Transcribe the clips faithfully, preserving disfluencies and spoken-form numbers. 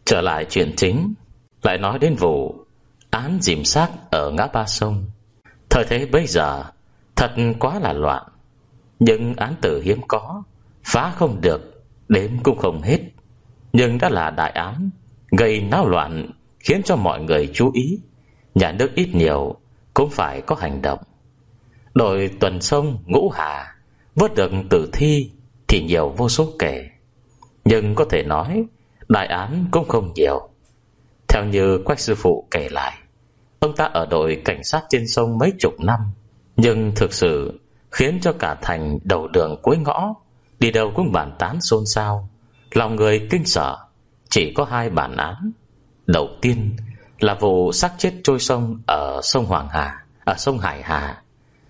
Trở lại chuyện chính, lại nói đến vụ án dìm xác ở ngã ba sông. Thời thế bây giờ thật quá là loạn, nhưng án tử hiếm có, phá không được, đếm cũng không hết. Nhưng đã là đại án, gây náo loạn, khiến cho mọi người chú ý. Nhà nước ít nhiều cũng phải có hành động. Đội tuần sông Ngũ Hà vớt được tử thi thì nhiều vô số kể, nhưng có thể nói đại án cũng không nhiều. Theo như Quách sư phụ kể lại, ông ta ở đội cảnh sát trên sông mấy chục năm, nhưng thực sự khiến cho cả thành đầu đường cuối ngõ, đi đâu cũng bàn tán xôn xao, lòng người kinh sợ. Chỉ có hai bản án. Đầu tiên là vụ xác chết trôi sông ở sông Hoàng Hà, ở sông Hải Hà.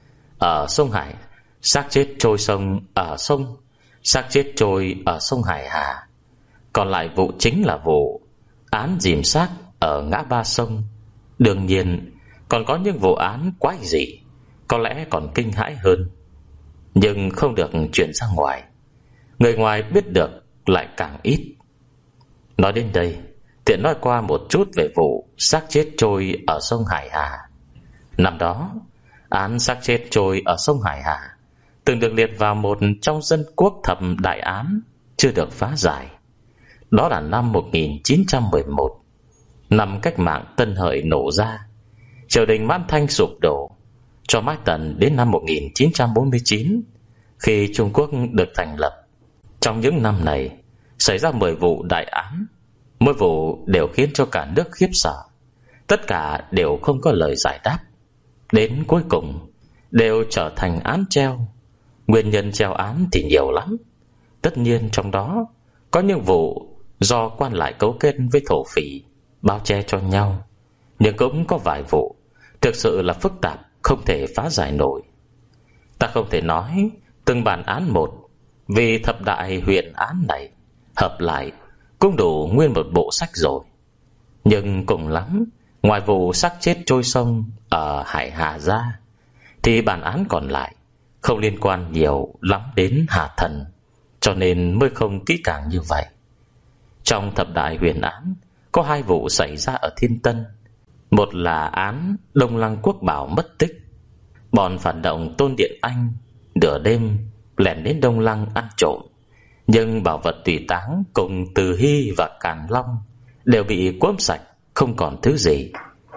Ở sông Hải, xác chết trôi sông ở sông, xác chết trôi ở sông Hải Hà. Còn lại vụ chính là vụ án dìm xác ở ngã ba sông. Đương nhiên còn có những vụ án quái dị, có lẽ còn kinh hãi hơn, nhưng không được truyền ra ngoài. Người ngoài biết được lại càng ít. Nói đến đây, tiện nói qua một chút về vụ xác chết trôi ở sông Hải Hà. Năm đó, án xác chết trôi ở sông Hải Hà từng được liệt vào một trong dân quốc thập đại án chưa được phá giải. Đó là năm một nghìn chín trăm mười một, năm cách mạng Tân Hợi nổ ra, triều đình Mãn Thanh sụp đổ, cho mãi tận đến năm một nghìn chín trăm bốn mươi chín, khi Trung Quốc được thành lập. Trong những năm này xảy ra mười vụ đại án, mỗi vụ đều khiến cho cả nước khiếp sợ. Tất cả đều không có lời giải đáp, đến cuối cùng đều trở thành án treo. Nguyên nhân treo án thì nhiều lắm. Tất nhiên trong đó có những vụ do quan lại cấu kết với thổ phỉ, bao che cho nhau, nhưng cũng có vài vụ thực sự là phức tạp, không thể phá giải nổi. Ta không thể nói từng bản án một, vì thập đại huyền án này hợp lại cũng đủ nguyên một bộ sách rồi. Nhưng cùng lắm, ngoài vụ xác chết trôi sông ở Hải Hà ra, thì bản án còn lại không liên quan nhiều lắm đến Hà Thần, cho nên mới không kỹ càng như vậy. Trong thập đại huyền án có hai vụ xảy ra ở Thiên Tân. Một là án Đông Lăng Quốc Bảo mất tích. Bọn phản động Tôn Điện Anh nửa đêm lẻn đến Đông Lăng ăn trộm, nhưng bảo vật tùy táng cùng Từ Hy và Càn Long đều bị cuỗm sạch, không còn thứ gì.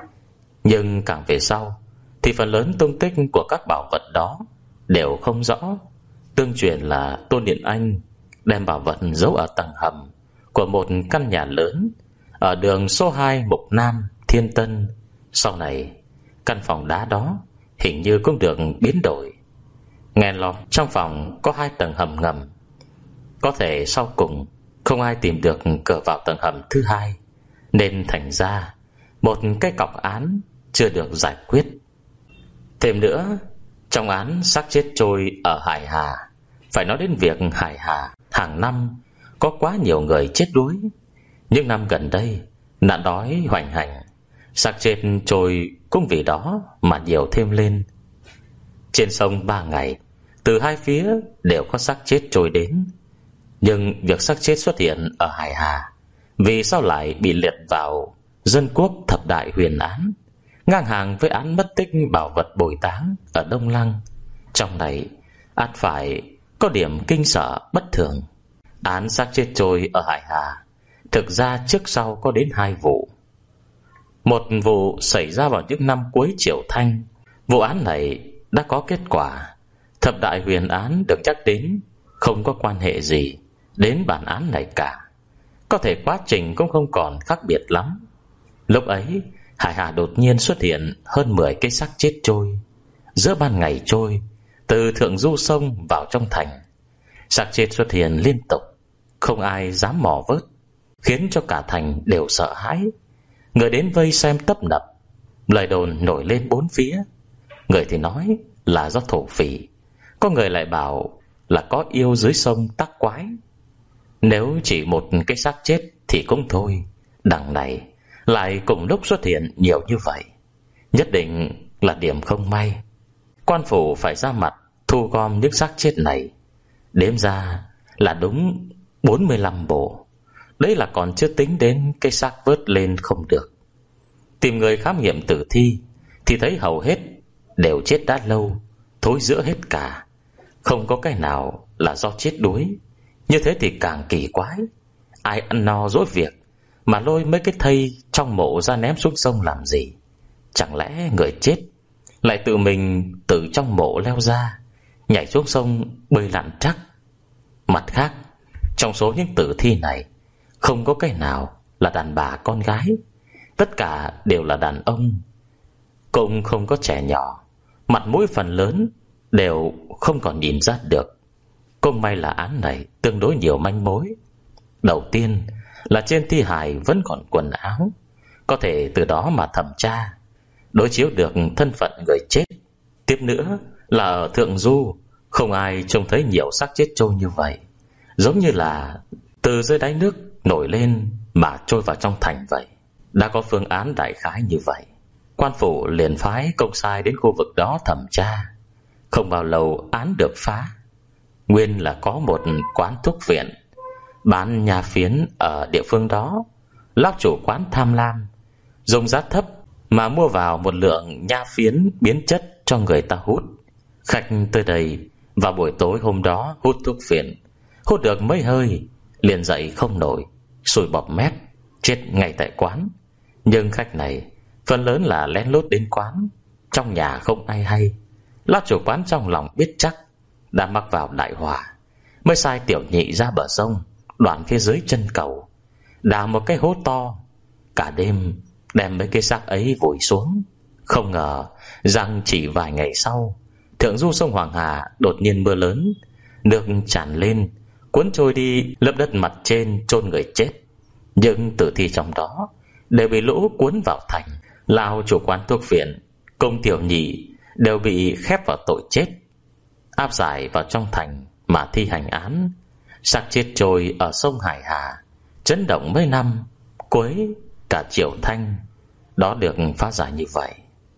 Nhưng càng về sau thì phần lớn tung tích của các bảo vật đó đều không rõ. Tương truyền là Tôn Điện Anh đem bảo vật giấu ở tầng hầm của một căn nhà lớn ở đường số hai Mục Nam, Thiên Tân. Sau này căn phòng đá đó hình như cũng được biến đổi. Nghe lọt trong phòng có hai tầng hầm ngầm. Có thể sau cùng không ai tìm được cửa vào tầng hầm thứ hai, nên thành ra một cái cọc án chưa được giải quyết. Thêm nữa, trong án xác chết trôi ở Hải Hà, phải nói đến việc Hải Hà hàng năm có quá nhiều người chết đuối. Những năm gần đây nạn đói hoành hành, xác chết trôi cũng vì đó mà nhiều thêm lên. Trên sông ba ngày, từ hai phía đều có xác chết trôi đến. Nhưng việc xác chết xuất hiện ở Hải Hà, vì sao lại bị liệt vào dân quốc thập đại huyền án, ngang hàng với án mất tích bảo vật bồi táng ở Đông Lăng? Trong này ắt phải có điểm kinh sợ bất thường. Án xác chết trôi ở Hải Hà thực ra trước sau có đến hai vụ. Một vụ xảy ra vào những năm cuối Triều Thanh. Vụ án này đã có kết quả. Thập đại huyền án được nhắc đến không có quan hệ gì đến bản án này cả. Có thể quá trình cũng không còn khác biệt lắm. Lúc ấy Hải Hà đột nhiên xuất hiện hơn mười cái xác chết trôi giữa ban ngày trôi từ thượng du sông vào trong thành. Xác chết xuất hiện liên tục, không ai dám mò vớt, khiến cho cả thành đều sợ hãi. Người đến vây xem tấp nập, lời đồn nổi lên bốn phía. Người thì nói là do thổ phỉ, có người lại bảo là có yêu dưới sông tác quái. Nếu chỉ một cái xác chết thì cũng thôi, đằng này lại cùng lúc xuất hiện nhiều như vậy, nhất định là điểm không may. Quan phủ phải ra mặt thu gom những xác chết này. Đếm ra là đúng bốn mươi lăm bộ. Đấy là còn chưa tính đến cái xác vớt lên không được. Tìm người khám nghiệm tử thi thì thấy hầu hết đều chết đã lâu, thối rữa hết cả, không có cái nào là do chết đuối. Như thế thì càng kỳ quái. Ai ăn no dỗi việc mà lôi mấy cái thây trong mộ ra ném xuống sông làm gì? Chẳng lẽ người chết lại tự mình từ trong mộ leo ra, nhảy xuống sông bơi lặn chắc? Mặt khác, trong số những tử thi này không có cái nào là đàn bà con gái, tất cả đều là đàn ông. Cũng không có trẻ nhỏ, mặt mũi phần lớn đều không còn nhìn ra được. Cũng may là án này tương đối nhiều manh mối. Đầu tiên là trên thi hài vẫn còn quần áo, có thể từ đó mà thẩm tra, đối chiếu được thân phận người chết. Tiếp nữa là ở thượng du không ai trông thấy nhiều xác chết trôi như vậy, giống như là từ dưới đáy nước nổi lên mà trôi vào trong thành vậy. Đã có phương án đại khái như vậy, quan phủ liền phái công sai đến khu vực đó thẩm tra. Không bao lâu án được phá. Nguyên là có một quán thuốc viện bán nha phiến ở địa phương đó. Lão chủ quán tham lam, dùng giá thấp mà mua vào một lượng nha phiến biến chất cho người ta hút. Khách tới đây vào buổi tối hôm đó hút thuốc phiện, hút được mấy hơi liền dậy không nổi, sùi bọt mép, chết ngay tại quán. Nhưng khách này phần lớn là lén lút đến quán, trong nhà không ai hay. Lão chủ quán trong lòng biết chắc đã mắc vào đại họa, mới sai tiểu nhị ra bờ sông đoạn phía dưới chân cầu, đào một cái hố to, cả đêm đem mấy cái xác ấy vùi xuống. Không ngờ rằng chỉ vài ngày sau, thượng du sông Hoàng Hà đột nhiên mưa lớn, nước tràn lên cuốn trôi đi lớp đất mặt trên chôn người chết. Nhưng tử thi trong đó đều bị lũ cuốn vào thành. Lão chủ quán thuốc viện cùng tiểu nhị đều bị khép vào tội chết, áp giải vào trong thành mà thi hành án. Xác chết trôi ở sông Hải Hà chấn động mấy năm, cuối cả Triệu Thanh đó được phá giải như vậy.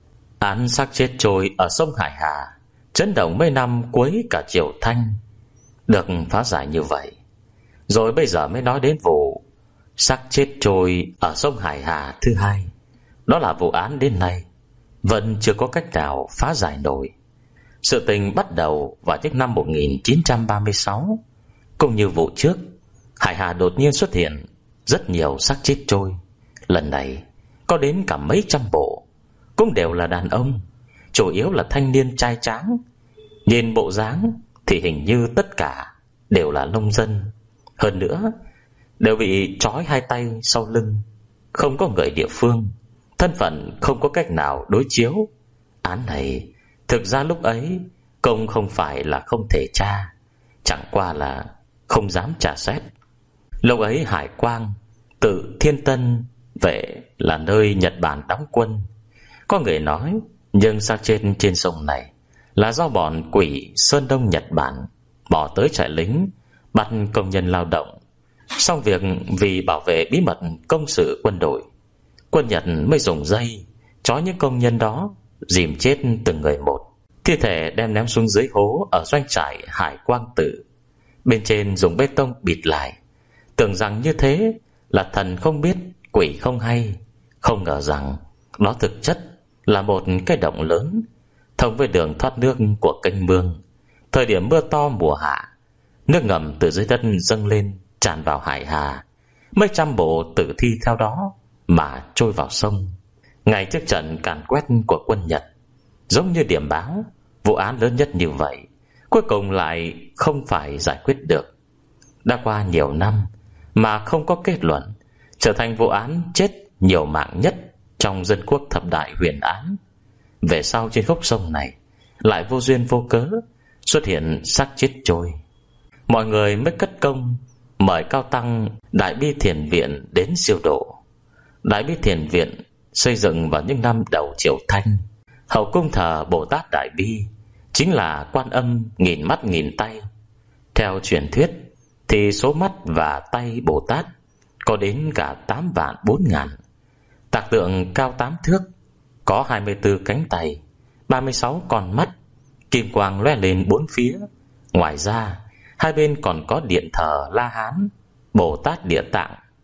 Án xác chết trôi ở sông Hải Hà chấn động mấy năm, cuối cả Triệu Thanh được phá giải như vậy. Rồi bây giờ mới nói đến vụ xác chết trôi ở sông Hải Hà thứ hai. Đó là vụ án đến nay vẫn chưa có cách nào phá giải nổi. Sự tình bắt đầu vào những năm một nghìn chín trăm ba mươi sáu. Cũng như vụ trước, Hải Hà đột nhiên xuất hiện rất nhiều xác chết trôi. Lần này có đến cả mấy trăm bộ, cũng đều là đàn ông, chủ yếu là thanh niên trai tráng. Nhìn bộ dáng thì hình như tất cả đều là nông dân. Hơn nữa đều bị trói hai tay sau lưng, không có người địa phương, thân phận không có cách nào đối chiếu. Án này thực ra lúc ấy công không phải là không thể tra, chẳng qua là không dám trả xét. Lúc ấy hải quang tự Thiên Tân Vệ là nơi Nhật Bản đóng quân. Có người nói nhưng xác trên trên sông này là do bọn quỷ Sơn Đông Nhật Bản bỏ tới trại lính bắt công nhân lao động. Xong việc vì bảo vệ bí mật công sự quân đội, quân Nhật mới dùng dây trói những công nhân đó, dìm chết từng người một. Thi thể đem ném xuống dưới hố ở doanh trại Hải Quang Tử, bên trên dùng bê tông bịt lại. Tưởng rằng như thế là thần không biết quỷ không hay, không ngờ rằng đó thực chất là một cái động lớn thông với đường thoát nước của kênh mương. Thời điểm mưa to mùa hạ, nước ngầm từ dưới đất dâng lên tràn vào Hải Hà. Mấy trăm bộ tử thi theo đó mà trôi vào sông. Ngày trước trận càn quét của quân Nhật giống như điểm báo, vụ án lớn nhất như vậy cuối cùng lại không phải giải quyết được. Đã qua nhiều năm mà không có kết luận, trở thành vụ án chết nhiều mạng nhất trong dân quốc thập đại huyền án. Về sau trên khúc sông này lại vô duyên vô cớ xuất hiện xác chết trôi. Mọi người mới cất công mời cao tăng Đại Bi Thiền Viện đến siêu độ. Đại Bi Thiền Viện xây dựng vào những năm đầu Triệu Thanh. Hậu cung thờ Bồ Tát Đại Bi, chính là Quan Âm nghìn mắt nghìn tay. Theo truyền thuyết thì số mắt và tay Bồ Tát có đến cả tám vạn bốn ngàn. Tạc tượng cao tám thước, có hai mươi tư cánh tay, ba mươi sáu con mắt, kim quang lóe lên bốn phía. Ngoài ra hai bên còn có điện thờ La Hán, Bồ Tát Địa Tạng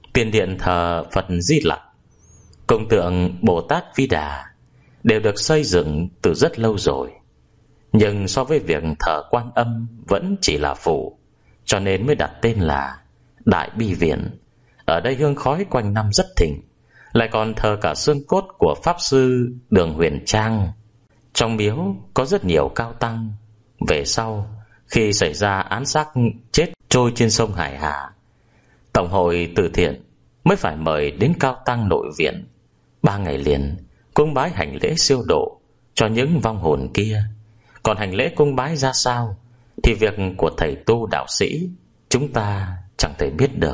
Tiền điện thờ Phật Di Lặc, cung tượng Bồ Tát Vi Đà đều được xây dựng từ rất lâu rồi. Nhưng so với việc thờ Quan Âm vẫn chỉ là phụ, cho nên mới đặt tên là Đại Bi Viện. Ở đây hương khói quanh năm rất thịnh, lại còn thờ cả xương cốt của Pháp Sư Đường Huyền Trang. Trong miếu có rất nhiều cao tăng. Về sau, khi xảy ra án xác chết trôi trên sông Hải Hà, Tổng hội từ thiện mới phải mời đến cao tăng nội viện ba ngày liền cung bái hành lễ siêu độ cho những vong hồn kia. Còn hành lễ cung bái ra sao thì việc của thầy tu đạo sĩ chúng ta chẳng thể biết được.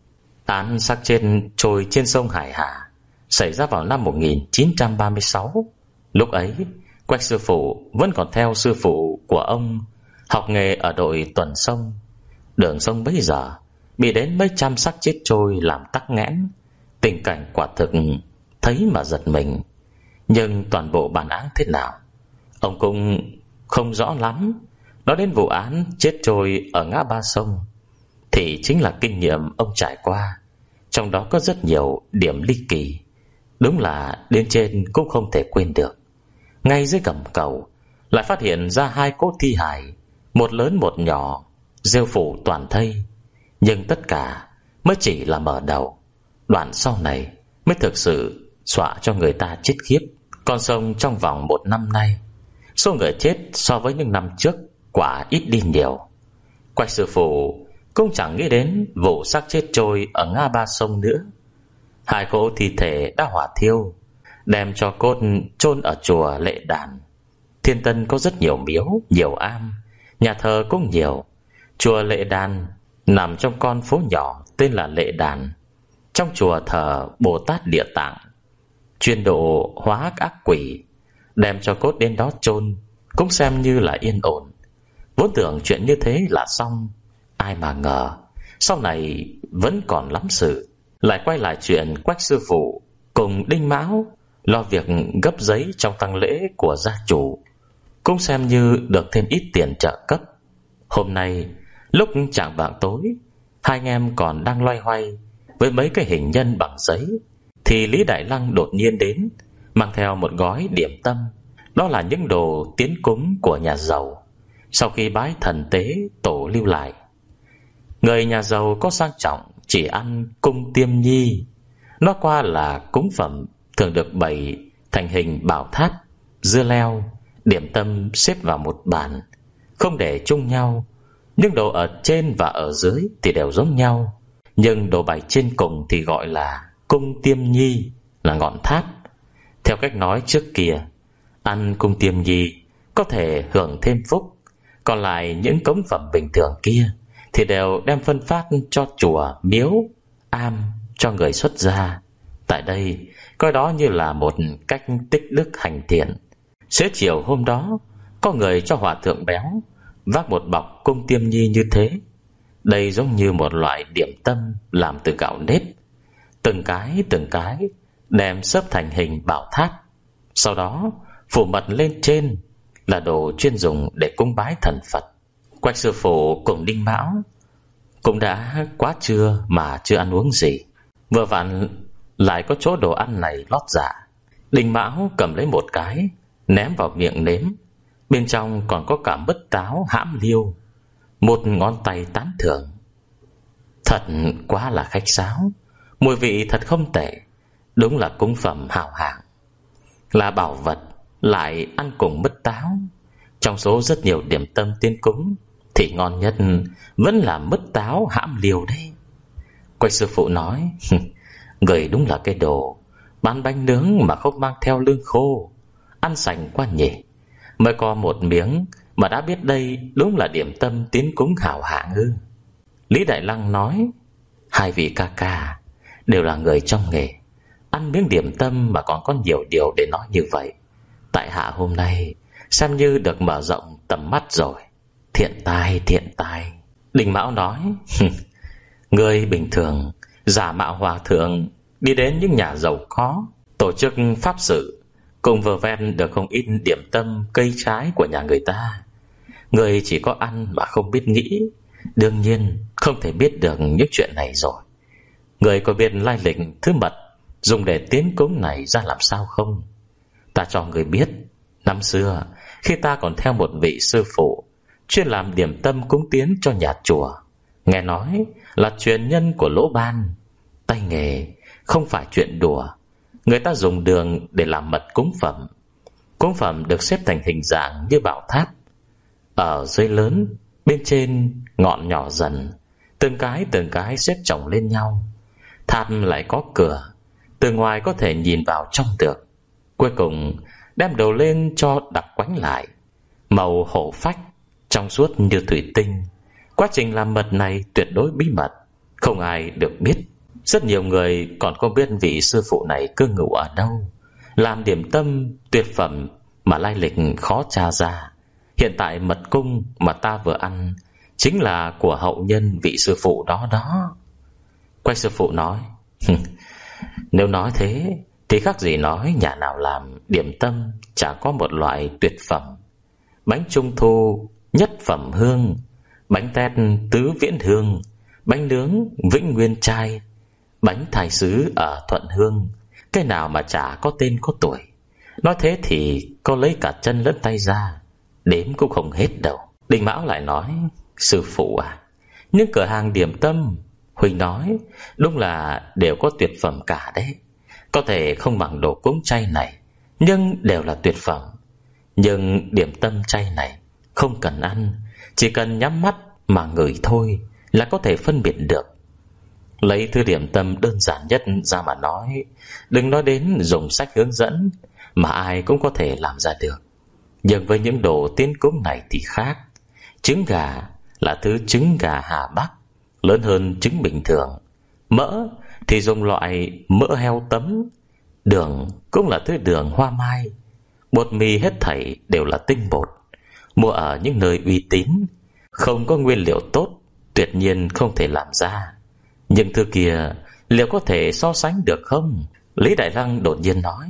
Án xác chết trôi trên sông Hải Hà xảy ra vào năm một nghìn chín trăm ba mươi sáu. Lúc ấy Quách sư phụ vẫn còn theo sư phụ của ông học nghề ở đội tuần sông. Đường sông bấy giờ bị đến mấy trăm xác chết trôi làm tắc nghẽn. Tình cảnh quả thực thấy mà giật mình. Nhưng toàn bộ bản án thế nào ông cũng không rõ lắm. Nói đến vụ án chết trôi ở ngã ba sông thì chính là kinh nghiệm ông trải qua. Trong đó có rất nhiều điểm ly kỳ, đúng là đến trên cũng không thể quên được. Ngay dưới gầm cầu lại phát hiện ra hai cỗ thi hài, một lớn một nhỏ, rêu phủ toàn thây. Nhưng tất cả mới chỉ là mở đầu. Đoạn sau này mới thực sự dọa cho người ta chết khiếp. Con sông trong vòng một năm nay, số người chết so với những năm trước quả ít đi nhiều. Quách sư phụ cũng chẳng nghĩ đến vụ xác chết trôi ở ngã ba sông nữa. Hai cỗ thi thể đã hỏa thiêu, đem cho cốt chôn ở chùa Lệ Đàn. Thiên Tân có rất nhiều miếu, nhiều am, nhà thờ cũng nhiều. Chùa Lệ Đàn nằm trong con phố nhỏ tên là Lệ Đàn. Trong chùa thờ Bồ Tát Địa Tạng, chuyên độ hóa ác quỷ. Đem cho cốt đến đó chôn cũng xem như là yên ổn. Vốn tưởng chuyện như thế là xong, ai mà ngờ sau này vẫn còn lắm sự. Lại quay lại chuyện Quách sư phụ cùng Đinh Mão lo việc gấp giấy trong tang lễ của gia chủ, cũng xem như được thêm ít tiền trợ cấp. Hôm nay lúc chạng vạng tối, hai anh em còn đang loay hoay với mấy cái hình nhân bằng giấy thì Lý Đại Lăng đột nhiên đến, mang theo một gói điểm tâm. Đó là những đồ tiến cúng của nhà giàu sau khi bái thần tế tổ lưu lại. Người nhà giàu có sang trọng chỉ ăn cung tiêm nhi. Nó qua là cúng phẩm thường được bày thành hình bảo tháp, dưa leo, điểm tâm xếp vào một bàn, không để chung nhau. Nhưng đồ ở trên và ở dưới thì đều giống nhau. Nhưng đồ bày trên cùng thì gọi là cung tiêm nhi, là ngọn tháp. Theo cách nói trước kia, ăn cung tiêm nhi có thể hưởng thêm phúc. Còn lại những cống phẩm bình thường kia thì đều đem phân phát cho chùa, miếu, am, cho người xuất gia. Tại đây coi đó như là một cách tích đức hành thiện. Xế chiều hôm đó, có người cho hòa thượng béo vác một bọc cung tiêm nhi như thế. Đây giống như một loại điểm tâm làm từ gạo nếp, từng cái từng cái đem xếp thành hình bảo tháp. Sau đó phủ mật lên trên là đồ chuyên dùng để cúng bái thần Phật. Quách sư phụ cùng Đinh Mão cũng đã quá trưa mà chưa ăn uống gì. Vừa vặn lại có chỗ đồ ăn này lót dạ. Đinh Mão cầm lấy một cái, ném vào miệng nếm. Bên trong còn có cả mứt táo hãm liêu. Một ngón tay tán thưởng. Thật quá là khách sáo, mùi vị thật không tệ. Đúng là cúng phẩm hào hạng, là bảo vật, lại ăn cùng mứt táo. Trong số rất nhiều điểm tâm tiên cúng thì ngon nhất vẫn là mứt táo hãm liều đấy. Quách sư phụ nói, người đúng là cái đồ bán bánh nướng mà không mang theo lương khô, ăn sành quá nhỉ. Mới có một miếng mà đã biết đây đúng là điểm tâm tiến cúng hảo hạng ư? Lý Đại Lăng nói, hai vị ca ca đều là người trong nghề, ăn miếng điểm tâm mà còn có nhiều điều để nói như vậy. Tại hạ hôm nay xem như được mở rộng tầm mắt rồi. Thiện tai, thiện tai. Đinh Mão nói, người bình thường giả mạo hòa thượng đi đến những nhà giàu có, tổ chức pháp sự, cùng vừa ven được không ít điểm tâm cây trái của nhà người ta. Người chỉ có ăn mà không biết nghĩ, đương nhiên không thể biết được những chuyện này rồi. Người có biết lai lịch thứ mật dùng để tiến cúng này ra làm sao không? Ta cho người biết, năm xưa khi ta còn theo một vị sư phụ chuyên làm điểm tâm cúng tiến cho nhà chùa, nghe nói là truyền nhân của Lỗ Ban. Tay nghề không phải chuyện đùa. Người ta dùng đường để làm mật cúng phẩm. Cúng phẩm được xếp thành hình dạng như bảo tháp, ở dưới lớn, bên trên ngọn nhỏ dần, từng cái từng cái xếp chồng lên nhau. Tháp lại có cửa, từ ngoài có thể nhìn vào trong được. Cuối cùng đem đầu lên cho đặc quánh lại, màu hổ phách, trong suốt như thủy tinh. Quá trình làm mật này tuyệt đối bí mật, không ai được biết. Rất nhiều người còn không biết vị sư phụ này cư ngụ ở đâu, làm điểm tâm tuyệt phẩm mà lai lịch khó tra ra. Hiện tại mật cung mà ta vừa ăn chính là của hậu nhân vị sư phụ đó đó. Quách sư phụ nói, nếu nói thế thì khác gì nói nhà nào làm điểm tâm chả có một loại tuyệt phẩm. Bánh trung thu nhất phẩm hương, bánh tét tứ viễn hương, bánh nướng vĩnh nguyên trai, bánh thái sứ ở Thuận Hương, cái nào mà chả có tên có tuổi. Nói thế thì có lấy cả chân lẫn tay ra, đếm cũng không hết đâu. Đình Mão lại nói, sư phụ à, những cửa hàng điểm tâm Huỳnh nói đúng là đều có tuyệt phẩm cả đấy. Có thể không bằng đồ cúng chay này, nhưng đều là tuyệt phẩm. Nhưng điểm tâm chay này không cần ăn, chỉ cần nhắm mắt mà ngửi thôi là có thể phân biệt được. Lấy thứ điểm tâm đơn giản nhất ra mà nói, đừng nói đến dùng sách hướng dẫn mà ai cũng có thể làm ra được. Nhưng với những đồ tiến cúng này thì khác. Trứng gà là thứ trứng gà Hà Bắc, lớn hơn trứng bình thường. Mỡ thì dùng loại mỡ heo tấm. Đường cũng là thứ đường hoa mai. Bột mì hết thảy đều là tinh bột, mua ở những nơi uy tín. Không có nguyên liệu tốt, tuyệt nhiên không thể làm ra. Nhưng thứ kia liệu có thể so sánh được không? Lý Đại Lăng đột nhiên nói,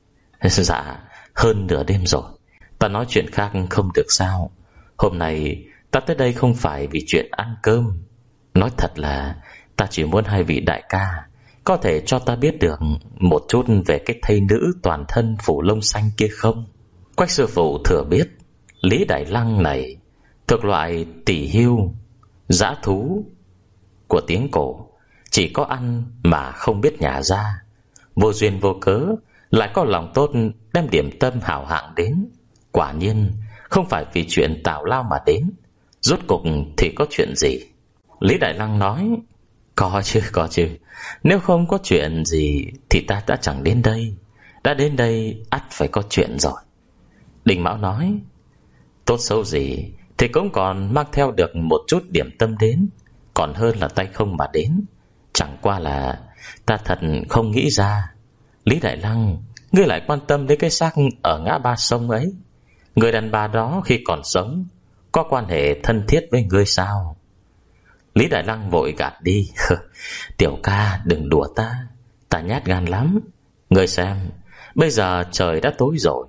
dạ, hơn nửa đêm rồi, ta nói chuyện khác không được sao? Hôm nay ta tới đây không phải vì chuyện ăn cơm. Nói thật là ta chỉ muốn hai vị đại ca có thể cho ta biết được một chút về cái thây nữ toàn thân phủ lông xanh kia không? Quách sư phụ thừa biết Lý Đại Lăng này thuộc loại tỷ hưu, dã thú của tiếng cổ, chỉ có ăn mà không biết nhả ra. Vô duyên vô cớ lại có lòng tốt đem điểm tâm hảo hạng đến. Quả nhiên không phải vì chuyện tào lao mà đến. Rốt cục thì có chuyện gì? Lý Đại Lăng nói, có chứ, có chứ. Nếu không có chuyện gì thì ta đã chẳng đến đây. Đã đến đây ắt phải có chuyện rồi. Đình Mão nói, tốt xấu gì thì cũng còn mang theo được một chút điểm tâm đến, còn hơn là tay không mà đến. Chẳng qua là ta thật không nghĩ ra, Lý Đại Lăng, ngươi lại quan tâm đến cái xác ở ngã ba sông ấy. Người đàn bà đó khi còn sống có quan hệ thân thiết với ngươi sao? Lý Đại Lăng vội gạt đi. Tiểu ca đừng đùa ta, ta nhát gan lắm. Ngươi xem, bây giờ trời đã tối rồi,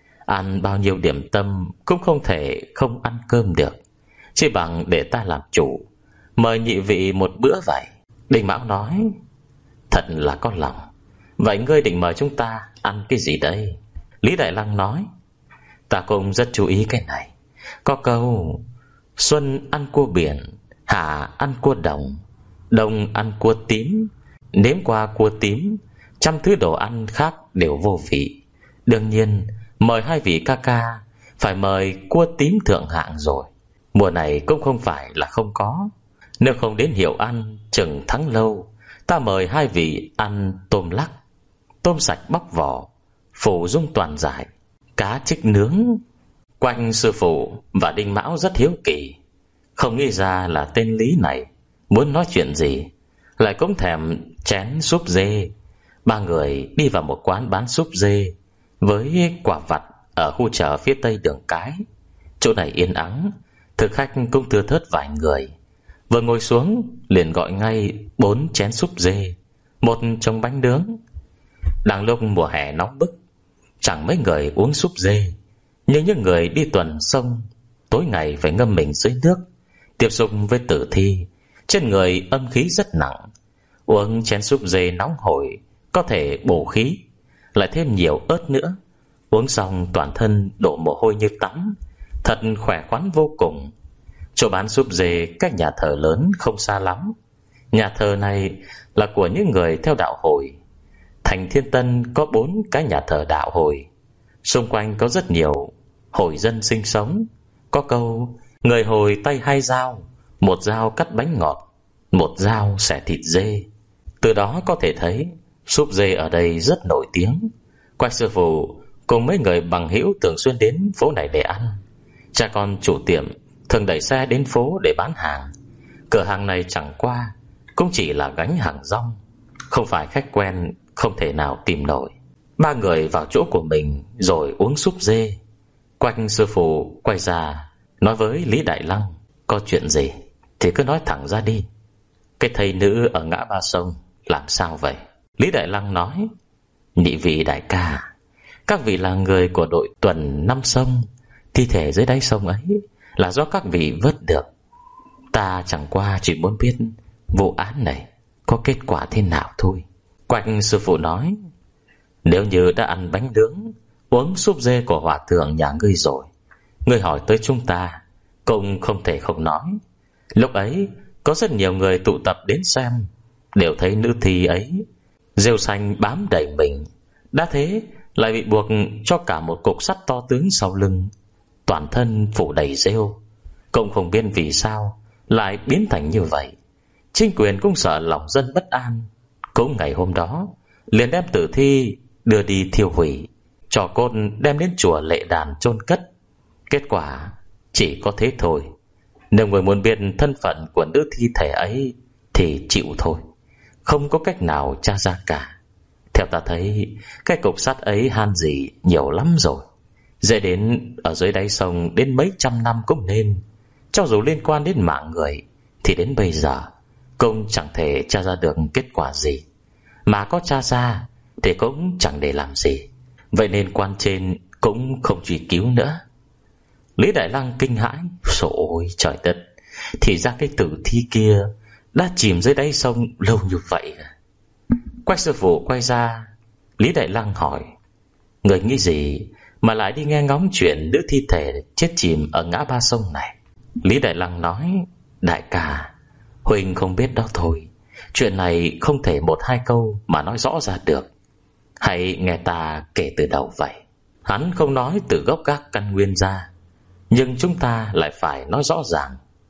ăn bao nhiêu điểm tâm cũng không thể không ăn cơm được. Chỉ bằng để ta làm chủ, mời nhị vị một bữa vậy. Đình Mão nói, thật là có lòng. Vậy ngươi định mời chúng ta ăn cái gì đây? Lý Đại Lăng nói, ta cũng rất chú ý cái này. Có câu xuân ăn cua biển, hạ ăn cua đồng, đông ăn cua tím. Nếm qua cua tím, trăm thứ đồ ăn khác đều vô vị. Đương nhiên mời hai vị ca ca phải mời cua tím thượng hạng rồi. Mùa này cũng không phải là không có. Nếu không đến hiệu ăn chừng thắng lâu, ta mời hai vị ăn tôm lắc, tôm sạch bóc vỏ, phủ dung toàn giải, cá trích nướng. Quanh sư phụ và Đinh Mão rất hiếu kỳ, không nghĩ ra là tên Lý này muốn nói chuyện gì, lại cũng thèm chén súp dê. Ba người đi vào một quán bán súp dê với quả vặt ở khu chợ phía tây đường cái. Chỗ này yên ắng, thực khách cũng thưa thớt vài người. Vừa ngồi xuống liền gọi ngay bốn chén súp dê, một chồng bánh nướng. Đang lúc mùa hè nóng bức, chẳng mấy người uống súp dê. Nhưng những người đi tuần sông tối ngày phải ngâm mình dưới nước, tiếp xúc với tử thi, trên người âm khí rất nặng. Uống chén súp dê nóng hổi có thể bổ khí, lại thêm nhiều ớt nữa. Uống xong toàn thân đổ mồ hôi như tắm, thật khỏe khoắn vô cùng. Chỗ bán súp dê cách nhà thờ lớn không xa lắm. Nhà thờ này là của những người theo đạo Hồi. Thành Thiên Tân có bốn cái nhà thờ đạo Hồi. Xung quanh có rất nhiều Hồi dân sinh sống. Có câu người Hồi tay hai dao, một dao cắt bánh ngọt, một dao xẻ thịt dê. Từ đó có thể thấy súp dê ở đây rất nổi tiếng. Quách sư phụ cùng mấy người bằng hữu thường xuyên đến phố này để ăn. Cha con chủ tiệm thường đẩy xe đến phố để bán hàng. Cửa hàng này chẳng qua cũng chỉ là gánh hàng rong, không phải khách quen không thể nào tìm nổi. Ba người vào chỗ của mình rồi uống súp dê. Quách sư phụ quay ra nói với Lý Đại Lăng: có chuyện gì thì cứ nói thẳng ra đi. Cái thầy nữ ở ngã ba sông làm sao vậy? Lý Đại Lăng nói: nhị vị đại ca, các vị là người của đội tuần năm sông. Thi thể dưới đáy sông ấy là do các vị vớt được. Ta chẳng qua chỉ muốn biết vụ án này có kết quả thế nào thôi. Quách sư phụ nói: nếu như đã ăn bánh nướng, uống súp dê của hòa thượng nhà ngươi rồi, ngươi hỏi tới chúng ta cũng không thể không nói. Lúc ấy có rất nhiều người tụ tập đến xem, đều thấy nữ thi ấy rêu xanh bám đầy mình. Đã thế lại bị buộc cho cả một cục sắt to tướng sau lưng, toàn thân phủ đầy rêu. Cũng không biết vì sao lại biến thành như vậy. Chính quyền cũng sợ lòng dân bất an, cũng ngày hôm đó liền đem tử thi đưa đi thiêu hủy, trò cốt đem đến chùa Lệ Đàn chôn cất. Kết quả chỉ có thế thôi. Nếu người muốn biết thân phận của nữ thi thể ấy thì chịu thôi, không có cách nào tra ra cả. Theo ta thấy, cái cục sắt ấy han gì nhiều lắm rồi, dễ đến ở dưới đáy sông đến mấy trăm năm cũng nên. Cho dù liên quan đến mạng người thì đến bây giờ cũng chẳng thể tra ra được kết quả gì. Mà có tra ra thì cũng chẳng để làm gì. Vậy nên quan trên cũng không truy cứu nữa. Lý Đại Lăng kinh hãi: ôi trời đất, thì ra cái tử thi kia đã chìm dưới đáy sông lâu như vậy. Quách sư phụ quay ra, Lý Đại Lăng hỏi: người nghĩ gì mà lại đi nghe ngóng chuyện nữ thi thể chết chìm ở ngã ba sông này? Lý Đại Lăng nói: đại ca, Huỳnh không biết đó thôi. Chuyện này không thể một hai câu mà nói rõ ra được. Hãy nghe ta kể từ đầu vậy. Hắn không nói từ gốc gác căn nguyên ra, nhưng chúng ta lại phải nói rõ ràng.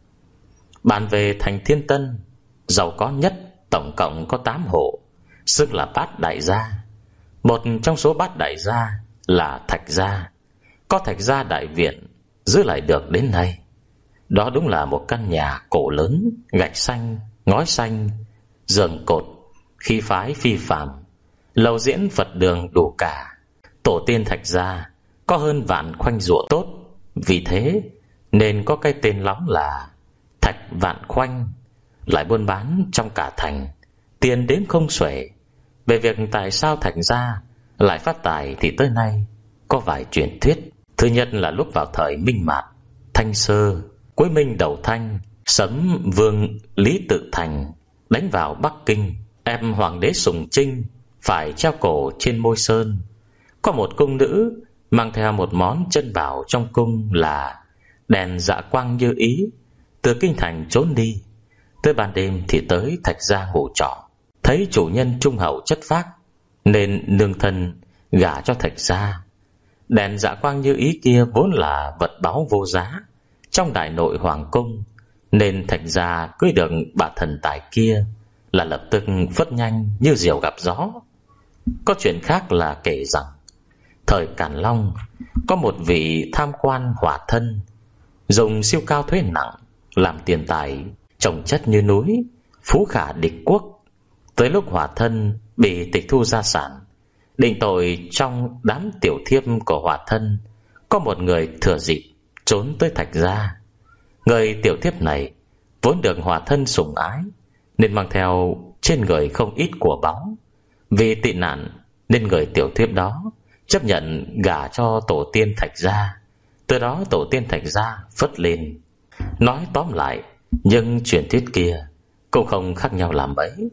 Bàn về thành Thiên Tân, giàu có nhất tổng cộng có tám hộ, xưng là bát đại gia. Một trong số bát đại gia là Thạch gia. Có Thạch gia đại viện giữ lại được đến nay. Đó đúng là một căn nhà cổ lớn, gạch xanh, ngói xanh, giường cột, khí phái phi phàm, lầu diễn Phật đường đủ cả. Tổ tiên Thạch gia có hơn vạn khoanh ruộng tốt, vì thế nên có cái tên lóng là Thạch Vạn Khoanh. Lại buôn bán trong cả thành, tiền đến không xuể. Về việc tại sao Thạch gia lại phát tài thì tới nay có vài truyền thuyết. Thứ nhất là lúc vào thời Minh Mạt, Thanh Sơ, cuối Minh đầu Thanh, Sấm Vương Lý Tự Thành đánh vào Bắc Kinh, em hoàng đế Sùng Trinh phải treo cổ trên Môi Sơn. Có một cung nữ mang theo một món chân bảo trong cung là đèn dạ quang như ý, từ kinh thành trốn đi. Tới ban đêm thì tới Thạch gia ngủ trọ. Thấy chủ nhân trung hậu chất phác nên nương thân gả cho Thạch gia. Đèn dạ quang như ý kia vốn là vật báu vô giá trong đại nội hoàng cung, nên Thạch gia cưới được bà thần tài kia là lập tức phất nhanh như diều gặp gió. Có chuyện khác là kể rằng thời Càn Long có một vị tham quan hỏa thân, dùng siêu cao thuế nặng làm tiền tài trồng chất như núi, phú khả địch quốc. Tới lúc hỏa thân bị tịch thu gia sản, định tội trong đám tiểu thiếp của hỏa thân, có một người thừa dịp trốn tới Thạch gia. Người tiểu thiếp này vốn được hỏa thân sủng ái, nên mang theo trên người không ít của báu. Vì tị nạn nên người tiểu thiếp đó chấp nhận gả cho tổ tiên Thạch gia. Từ đó tổ tiên Thạch gia phất lên. Nói tóm lại, nhưng truyền thuyết kia cũng không khác nhau làm mấy.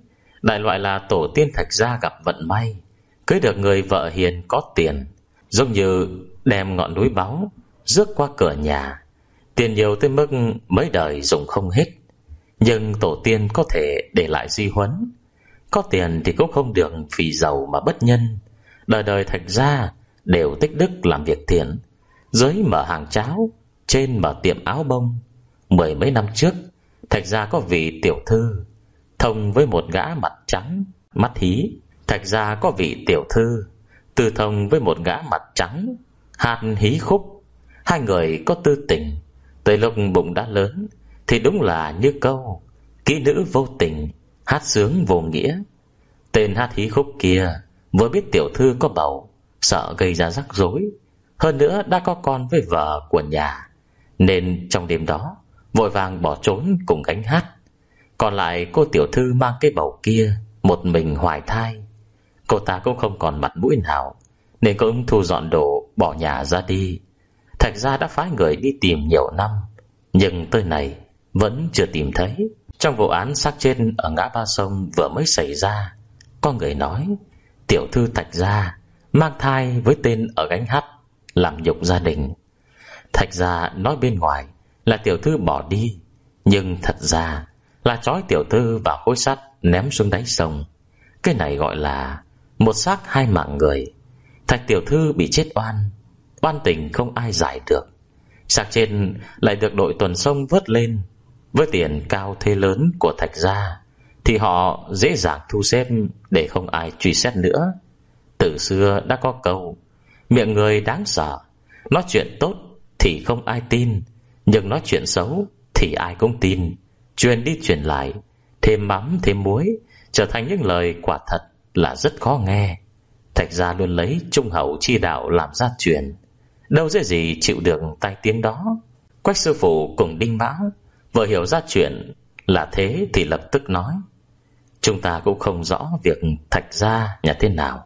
Đại loại là tổ tiên Thạch gia gặp vận may, cưới được người vợ hiền có tiền, giống như đem ngọn núi báu rước qua cửa nhà. Tiền nhiều tới mức mấy đời dùng không hết, nhưng tổ tiên có thể để lại di huấn. Có tiền thì cũng không được vì giàu mà bất nhân. Đời đời Thạch gia đều tích đức làm việc thiện, dưới mở hàng cháo, trên mở tiệm áo bông. Mười mấy năm trước, Thạch gia có vị tiểu thư thông với một gã mặt trắng mắt hí. Thạch gia có vị tiểu thư tư thông với một gã mặt trắng hạt hí khúc. Hai người có tư tình, tới lúc bụng đã lớn thì đúng là như câu kỹ nữ vô tình, hát sướng vô nghĩa. Tên hát hí khúc kia vừa biết tiểu thư có bầu, sợ gây ra rắc rối, hơn nữa đã có con với vợ của nhà, nên trong đêm đó vội vàng bỏ trốn cùng gánh hát. Còn lại cô tiểu thư mang cái bầu kia một mình hoài thai. Cô ta cũng không còn mặt mũi nào, nên cũng thu dọn đồ bỏ nhà ra đi. Thạch gia đã phái người đi tìm nhiều năm, nhưng tới này vẫn chưa tìm thấy. Trong vụ án xác chết ở ngã ba sông vừa mới xảy ra, có người nói tiểu thư Thạch gia mang thai với tên ở gánh hát, làm nhục gia đình. Thạch gia nói bên ngoài là tiểu thư bỏ đi, nhưng thật ra là trói tiểu thư vào khối sắt ném xuống đáy sông. Cái này gọi là một xác hai mạng người. Thạch tiểu thư bị chết oan, oan tình không ai giải được. Xác trên lại được đội tuần sông vớt lên. Với tiền cao thế lớn của Thạch gia thì họ dễ dàng thu xếp để không ai truy xét nữa. Từ xưa đã có câu miệng người đáng sợ, nói chuyện tốt thì không ai tin, nhưng nói chuyện xấu thì ai cũng tin. Truyền đi truyền lại, thêm mắm thêm muối, trở thành những lời quả thật là rất khó nghe. Thạch gia luôn lấy trung hậu chi đạo làm gia truyền, đâu dễ gì chịu được tai tiếng đó. Quách sư phụ cùng Đinh Mão vừa hiểu ra chuyện là thế thì lập tức nói: chúng ta cũng không rõ việc Thạch gia nhà thế nào,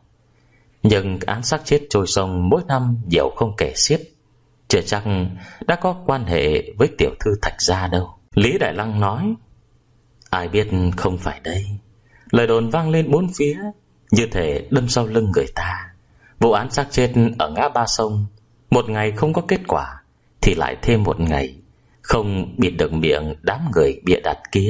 nhưng án xác chết trôi sông mỗi năm nhiều không kể xiết, chưa chắc đã có quan hệ với tiểu thư Thạch gia đâu. Lý Đại Lăng nói: ai biết không phải đây. Lời đồn vang lên bốn phía, như thể đâm sau lưng người ta. Vụ án xác chết ở ngã ba sông, một ngày không có kết quả thì lại thêm một ngày, không bịt được miệng đám người bịa đặt kia.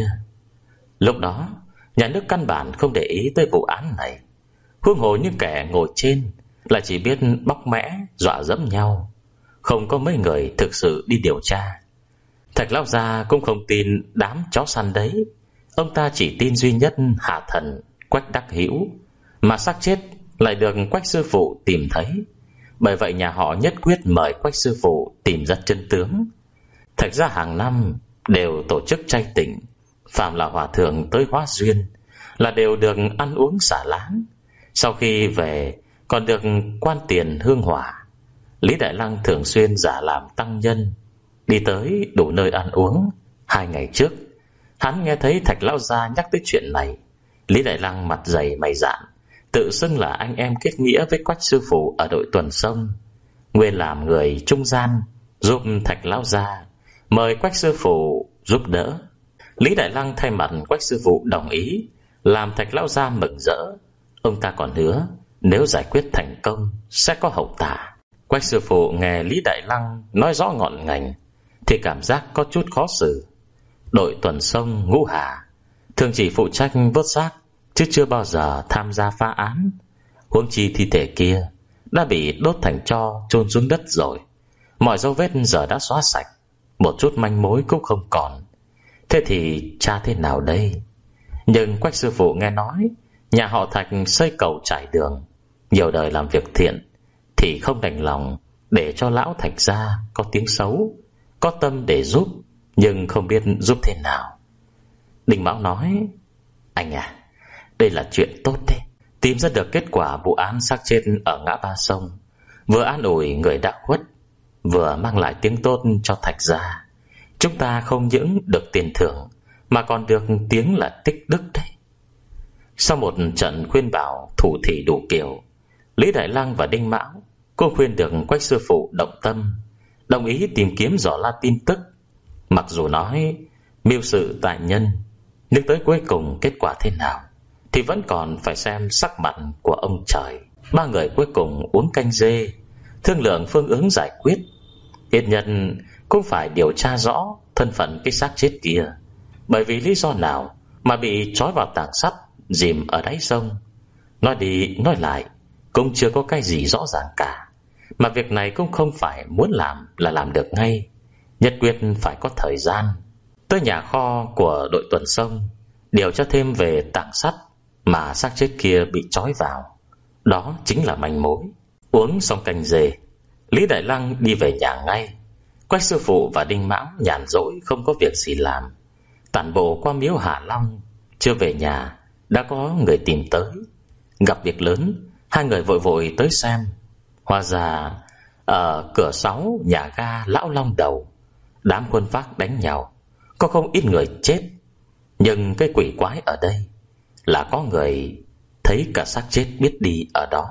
Lúc đó nhà nước căn bản không để ý tới vụ án này, huống hồ những kẻ ngồi trên là chỉ biết bóc mẽ dọa dẫm nhau, không có mấy người thực sự đi điều tra. Thạch lão gia cũng không tin đám chó săn đấy, ông ta chỉ tin duy nhất hạ thần Quách Đắc Hữu, mà xác chết lại được Quách sư phụ tìm thấy. Bởi vậy nhà họ nhất quyết mời Quách sư phụ tìm ra chân tướng. Thạch gia hàng năm đều tổ chức chay tịnh, phàm là hòa thượng tới hóa duyên là đều được ăn uống xả láng, sau khi về còn được quan tiền hương hỏa. Lý Đại Lăng thường xuyên giả làm tăng nhân, đi tới đủ nơi ăn uống. Hai ngày trước hắn nghe thấy Thạch lão gia nhắc tới chuyện này. Lý Đại Lăng mặt dày mày dạn, tự xưng là anh em kết nghĩa với Quách sư phụ ở đội tuần sông, nguyên làm người trung gian giúp Thạch lão gia, mời Quách sư phụ giúp đỡ. Lý Đại Lăng thay mặt Quách sư phụ đồng ý, làm Thạch lão gia mừng rỡ. Ông ta còn hứa nếu giải quyết thành công sẽ có hậu tạ. Quách sư phụ nghe Lý Đại Lăng nói rõ ngọn ngành thì cảm giác có chút khó xử. Đội tuần sông Ngũ Hà thường chỉ phụ trách vớt xác, chứ chưa bao giờ tham gia phá án. Huống chi thi thể kia đã bị đốt thành tro chôn xuống đất rồi, mọi dấu vết giờ đã xóa sạch, một chút manh mối cũng không còn. Thế thì tra thế nào đây? Nhưng Quách sư phụ nghe nói nhà họ Thạch xây cầu trải đường, nhiều đời làm việc thiện, thì không đành lòng để cho lão Thạch gia có tiếng xấu. Có tâm để giúp, nhưng không biết giúp thế nào. Đinh Mão nói: anh à, đây là chuyện tốt đấy. Tìm ra được kết quả vụ án xác chết ở ngã ba sông, vừa an ủi người đã khuất, vừa mang lại tiếng tốt cho Thạch gia. Chúng ta không những được tiền thưởng, mà còn được tiếng là tích đức đấy. Sau một trận khuyên bảo thủ thỉ đủ kiểu, Lý Đại Lăng và Đinh Mão cũng khuyên được Quách sư phụ động tâm, đồng ý tìm kiếm dò la tin tức. Mặc dù nói mưu sự tại nhân, nhưng tới cuối cùng kết quả thế nào thì vẫn còn phải xem sắc mặt của ông trời. Ba người cuối cùng uống canh dê, thương lượng phương ứng giải quyết. Ít nhân cũng phải điều tra rõ thân phận cái xác chết kia, bởi vì lý do nào mà bị trói vào tảng sắt dìm ở đáy sông. Nói đi nói lại cũng chưa có cái gì rõ ràng cả, mà việc này cũng không phải muốn làm là làm được ngay, nhất quyết phải có thời gian. Tới nhà kho của đội tuần sông điều tra thêm về tảng sắt mà xác chết kia bị trói vào. Đó chính là manh mối. Uống xong canh dê, Lý Đại Lăng đi về nhà ngay. Quách sư phụ và Đinh Mão nhàn rỗi không có việc gì làm, tản bộ qua miếu Hạ Long. Chưa về nhà đã có người tìm tới. Gặp việc lớn, hai người vội vội tới xem. Hóa ra ở cửa sáu nhà ga Lão Long Đầu, đám quân Phác đánh nhau, có không ít người chết. Nhưng cái quỷ quái ở đây là có người thấy cả xác chết biết đi ở đó.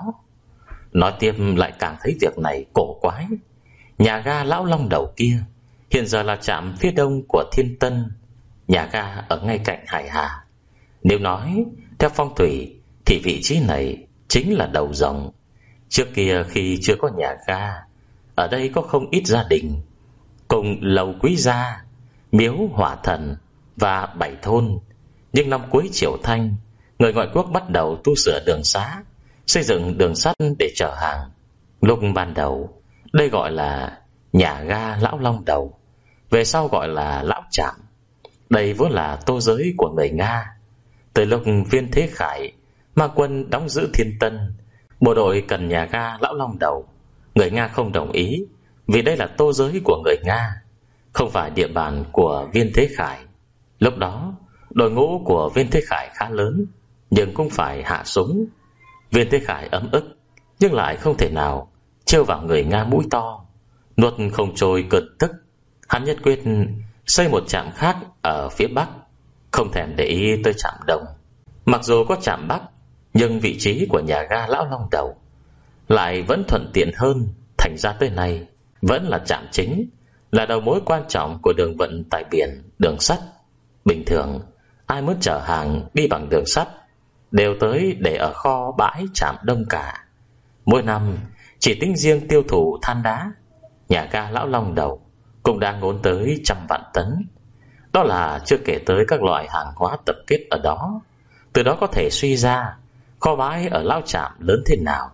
Nói tiếp lại càng thấy việc này cổ quái. Nhà ga Lão Long Đầu kia hiện giờ là trạm phía đông của Thiên Tân. Nhà ga ở ngay cạnh Hải Hà. Nếu nói theo phong thủy thì vị trí này chính là đầu rồng. Trước kia khi chưa có nhà ga, ở đây có không ít gia đình cùng lầu quý gia, miếu Hỏa Thần và bảy thôn. Nhưng năm cuối Triều Thanh, người ngoại quốc bắt đầu tu sửa đường xá, xây dựng đường sắt để chở hàng. Lúc ban đầu đây gọi là nhà ga Lão Long Đầu, về sau gọi là Lão Trạm. Đây vốn là tô giới của người Nga. Từ lúc Viên Thế Khải mang quân đóng giữ Thiên Tân, bộ đội cần nhà ga Lão Long Đầu. Người Nga không đồng ý, vì đây là tô giới của người Nga, không phải địa bàn của Viên Thế Khải. Lúc đó đội ngũ của Viên Thế Khải khá lớn, nhưng cũng phải hạ súng. Viên Thế Khải ấm ức, nhưng lại không thể nào trêu vào người Nga mũi to, nuốt không trôi cơn tức. Hắn nhất quyết xây một trạm khác ở phía Bắc, không thèm để ý tới trạm Đông. Mặc dù có trạm Bắc, nhưng vị trí của nhà ga Lão Long Đầu lại vẫn thuận tiện hơn. Thành ra tới nay vẫn là trạm chính, là đầu mối quan trọng của đường vận tải biển, đường sắt. Bình thường ai muốn chở hàng đi bằng đường sắt đều tới để ở kho bãi trạm Đông cả. Mỗi năm chỉ tính riêng tiêu thụ than đá, nhà ga Lão Long Đầu cũng đang ngốn tới trăm vạn tấn. Đó là chưa kể tới các loại hàng hóa tập kết ở đó. Từ đó có thể suy ra kho bãi ở Lão Trạm lớn thế nào.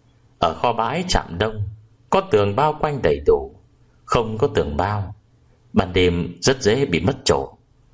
Ở kho bãi Trạm Đông có tường bao quanh đầy đủ, không có tường bao, ban đêm rất dễ bị mất trộm.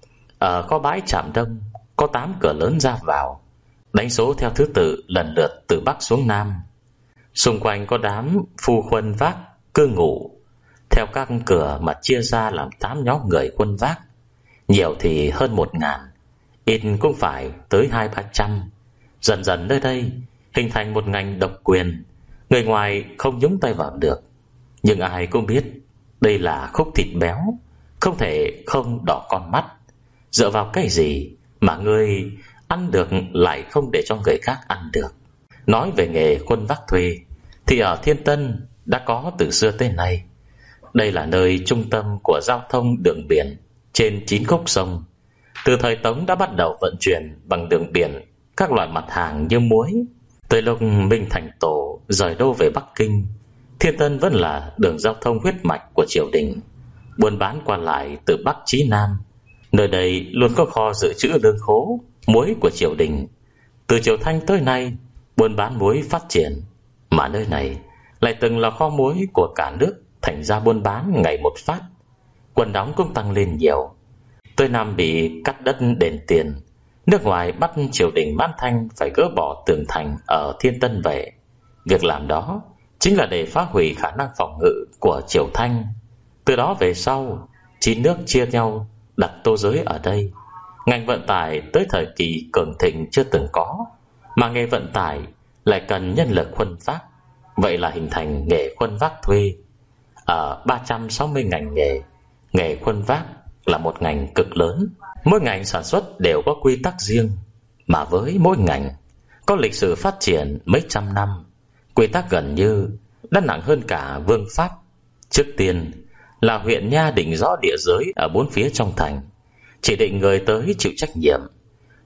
Ở kho bãi Trạm Đông có tám cửa lớn ra vào, đánh số theo thứ tự lần lượt từ Bắc xuống Nam. Xung quanh có đám phu khuân vác cư ngụ theo các cửa mà chia ra làm tám nhóm người quân vác. Nhiều thì hơn một ngàn, ít cũng phải tới hai ba trăm. Dần dần nơi đây hình thành một ngành độc quyền, người ngoài không nhúng tay vào được. Nhưng ai cũng biết đây là khúc thịt béo, không thể không đỏ con mắt. Dựa vào cái gì mà người ăn được lại không để cho người khác ăn được? Nói về nghề quân vác thuê thì ở Thiên Tân đã có từ xưa tới nay. Đây là nơi trung tâm của giao thông đường biển trên chín khúc sông. Từ thời Tống đã bắt đầu vận chuyển bằng đường biển các loại mặt hàng như muối. Tới lúc Minh Thành Tổ rời đô về Bắc Kinh, Thiên Tân vẫn là đường giao thông huyết mạch của triều đình, buôn bán qua lại từ Bắc chí Nam. Nơi đây luôn có kho dự trữ lương khố muối của triều đình. Từ Triều Thanh tới nay, buôn bán muối phát triển, mà nơi này lại từng là kho muối của cả nước. Thành ra buôn bán ngày một phát, quân đóng cũng tăng lên nhiều. Tới năm bị cắt đất đền tiền, nước ngoài bắt triều đình Mãn Thanh phải gỡ bỏ tường thành ở Thiên Tân về. Việc làm đó chính là để phá hủy khả năng phòng ngự của Triều Thanh. Từ đó về sau, chín nước chia nhau đặt tô giới ở đây. Ngành vận tải tới thời kỳ cường thịnh chưa từng có, mà nghề vận tải lại cần nhân lực khuân vác. Vậy là hình thành nghề khuân vác thuê. Ở ba trăm sáu mươi ngành nghề, nghề khuân vác là một ngành cực lớn. Mỗi ngành sản xuất đều có quy tắc riêng, mà với mỗi ngành có lịch sử phát triển mấy trăm năm. Quy tắc gần như đã nặng hơn cả vương pháp. Trước tiên là huyện nha định rõ địa giới ở bốn phía trong thành, chỉ định người tới chịu trách nhiệm.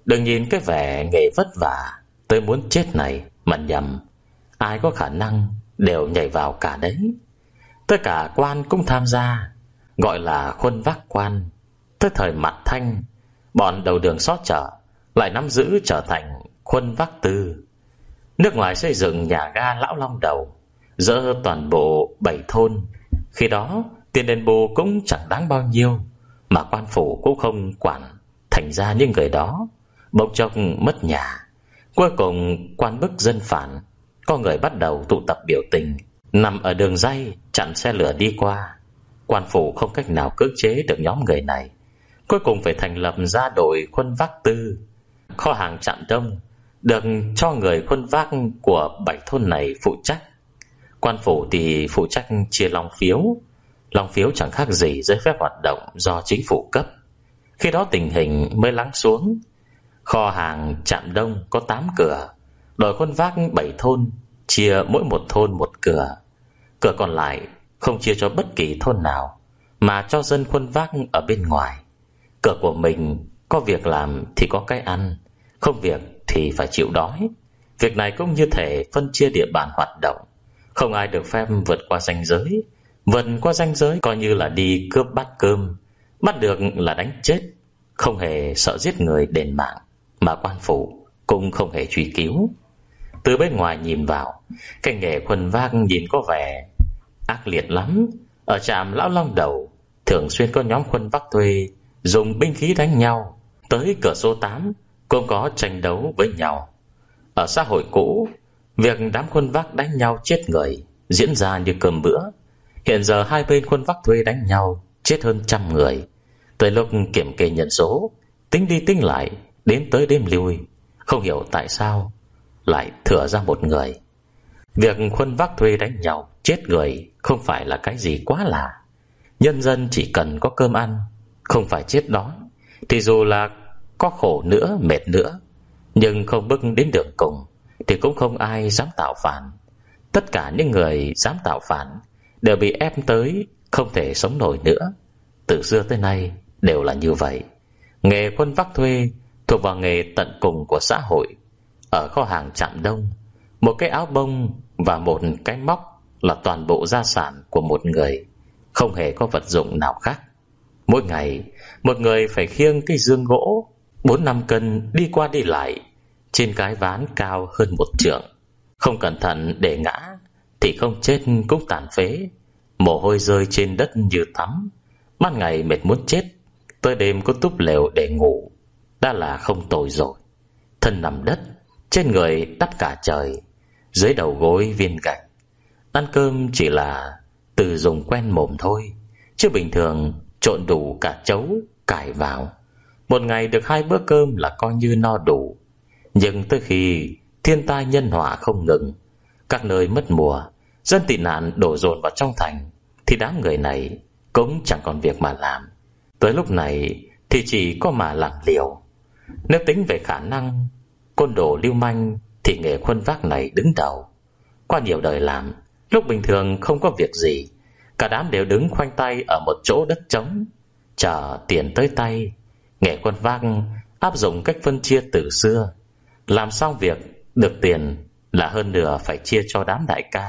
Đừng nhìn cái vẻ nghề vất vả tới muốn chết này mà nhầm. Ai có khả năng đều nhảy vào cả đấy. Tất cả quan cũng tham gia, gọi là khuân vác quan. Tới thời Mạt Thanh, bọn đầu đường xó chợ lại nắm giữ trở thành khuân vác tư. Nước ngoài xây dựng nhà ga Lão Long Đầu, dỡ toàn bộ bảy thôn. Khi đó tiền đền bù cũng chẳng đáng bao nhiêu, mà quan phủ cũng không quản. Thành ra những người đó bỗng chốc mất nhà. Cuối cùng quan bức dân phản. Có người bắt đầu tụ tập biểu tình, nằm ở đường ray chặn xe lửa đi qua. Quan phủ không cách nào cưỡng chế được nhóm người này, cuối cùng phải thành lập ra đội khuân vác tư. Kho hàng Trạm Đông được cho người khuân vác của bảy thôn này phụ trách. Quan phủ thì phụ trách chia long phiếu. Long phiếu chẳng khác gì giấy phép hoạt động do chính phủ cấp. Khi đó tình hình mới lắng xuống. Kho hàng Trạm Đông có tám cửa, đội khuân vác bảy thôn chia mỗi một thôn một cửa. Cửa còn lại không chia cho bất kỳ thôn nào, mà cho dân khuân vác ở bên ngoài. Cửa của mình có việc làm thì có cái ăn, không việc thì phải chịu đói. Việc này cũng như thể phân chia địa bàn hoạt động. Không ai được phép vượt qua ranh giới. Vượt qua ranh giới coi như là đi cướp bát cơm, bắt được là đánh chết. Không hề sợ giết người đền mạng, mà quan phủ cũng không hề truy cứu. Từ bên ngoài nhìn vào, cái nghề khuân vác nhìn có vẻ ác liệt lắm. Ở trạm Lão Long Đầu thường xuyên có nhóm khuân vác thuê dùng binh khí đánh nhau. Tới cửa số tám cũng có tranh đấu với nhau. Ở xã hội cũ, việc đám khuân vác đánh nhau chết người diễn ra như cơm bữa. Hiện giờ hai bên khuân vác thuê đánh nhau chết hơn trăm người. Tới lúc kiểm kê nhân số, tính đi tính lại, đến tới đêm lui, không hiểu tại sao lại thừa ra một người. Việc khuân vác thuê đánh nhau chết người không phải là cái gì quá lạ. Nhân dân chỉ cần có cơm ăn, không phải chết đói, thì dù là có khổ nữa, mệt nữa, nhưng không bước đến đường cùng thì cũng không ai dám tạo phản. Tất cả những người dám tạo phản đều bị ép tới không thể sống nổi nữa. Từ xưa tới nay đều là như vậy. Nghề khuân vác thuê thuộc vào nghề tận cùng của xã hội. Ở kho hàng Trạm Đông, một cái áo bông và một cái móc là toàn bộ gia sản của một người, không hề có vật dụng nào khác. Mỗi ngày một người phải khiêng cái dương gỗ bốn năm cân đi qua đi lại trên cái ván cao hơn một trượng. Không cẩn thận để ngã thì không chết cũng tàn phế. Mồ hôi rơi trên đất như tắm. Ban ngày mệt muốn chết, tới đêm có túp lều để ngủ đã là không tồi rồi. Thân nằm đất, trên người đắp cả trời, dưới đầu gối viên gạch. Ăn cơm chỉ là từ dùng quen mồm thôi, chứ bình thường trộn đủ cả chấu, cải vào. Một ngày được hai bữa cơm là coi như no đủ. Nhưng tới khi thiên tai nhân họa không ngừng, các nơi mất mùa, dân tị nạn đổ dồn vào trong thành, thì đám người này cũng chẳng còn việc mà làm. Tới lúc này thì chỉ có mà làm liều. Nếu tính về khả năng côn đồ lưu manh thì nghề khuân vác này đứng đầu. Qua nhiều đời làm, lúc bình thường không có việc gì, cả đám đều đứng khoanh tay ở một chỗ đất trống, chờ tiền tới tay. Nghề khuân vác áp dụng cách phân chia từ xưa. Làm xong việc được tiền là hơn nửa phải chia cho đám đại ca.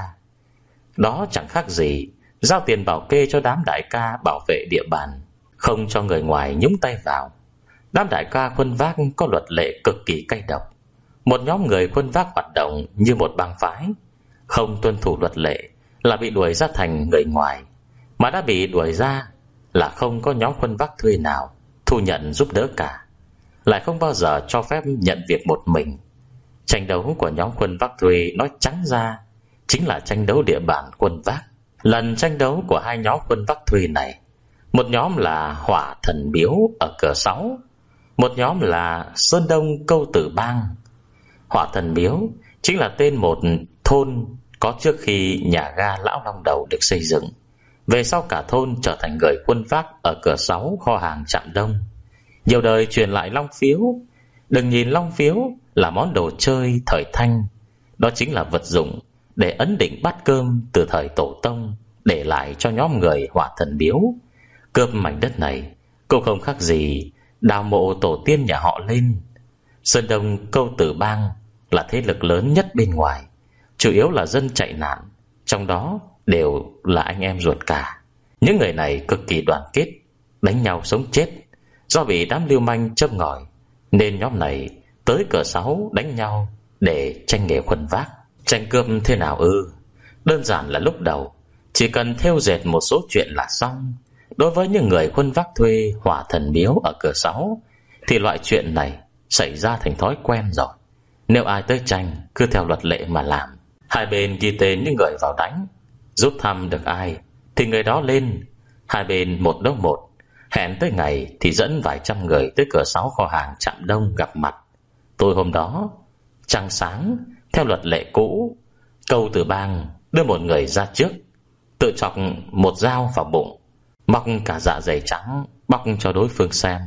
Đó chẳng khác gì giao tiền bảo kê cho đám đại ca bảo vệ địa bàn, không cho người ngoài nhúng tay vào. Đám đại ca khuân vác có luật lệ cực kỳ cay độc. Một nhóm người khuân vác hoạt động như một bang phái, không tuân thủ luật lệ là bị đuổi ra thành người ngoài. Mà đã bị đuổi ra là không có nhóm khuân vác thuê nào thu nhận giúp đỡ cả, lại không bao giờ cho phép nhận việc một mình. Tranh đấu của nhóm khuân vác thuê nói trắng ra chính là tranh đấu địa bàn khuân vác. Lần tranh đấu của hai nhóm khuân vác thuê này, một nhóm là Hỏa Thần Miếu ở cửa sáu, một nhóm là Sơn Đông Câu Tử Bang. Hỏa Thần Miếu chính là tên một thôn có trước khi nhà ga Lão Long Đầu được xây dựng. Về sau cả thôn trở thành người khuân vác ở cửa sáu kho hàng Trạm Đông. Nhiều đời truyền lại long phiếu. Đừng nhìn long phiếu là món đồ chơi thời Thanh, đó chính là vật dụng để ấn định bát cơm từ thời tổ tông để lại cho nhóm người Hỏa Thần Miếu. Cướp mảnh đất này cũng không khác gì đào mộ tổ tiên nhà họ lên. Sơn Đông Câu Tử Bang là thế lực lớn nhất bên ngoài, chủ yếu là dân chạy nạn, trong đó đều là anh em ruột cả. Những người này cực kỳ đoàn kết, đánh nhau sống chết. Do bị đám lưu manh châm ngòi nên nhóm này tới cửa sáu đánh nhau để tranh nghề khuân vác. Tranh cướp thế nào ư? Đơn giản là lúc đầu chỉ cần thêu dệt một số chuyện là xong. Đối với những người khuân vác thuê Hỏa Thần Miếu ở cửa sáu thì loại chuyện này xảy ra thành thói quen rồi. Nếu ai tới tranh cứ theo luật lệ mà làm. Hai bên ghi tên những người vào đánh, rút thăm được ai thì người đó lên. Hai bên một đấu một, hẹn tới ngày thì dẫn vài trăm người tới cửa sáu kho hàng Trạm Đông gặp mặt. Tối hôm đó trăng sáng, theo luật lệ cũ, Câu Tử Bang đưa một người ra trước, tự chọc một dao vào bụng, móc cả dạ dày trắng bóc cho đối phương xem.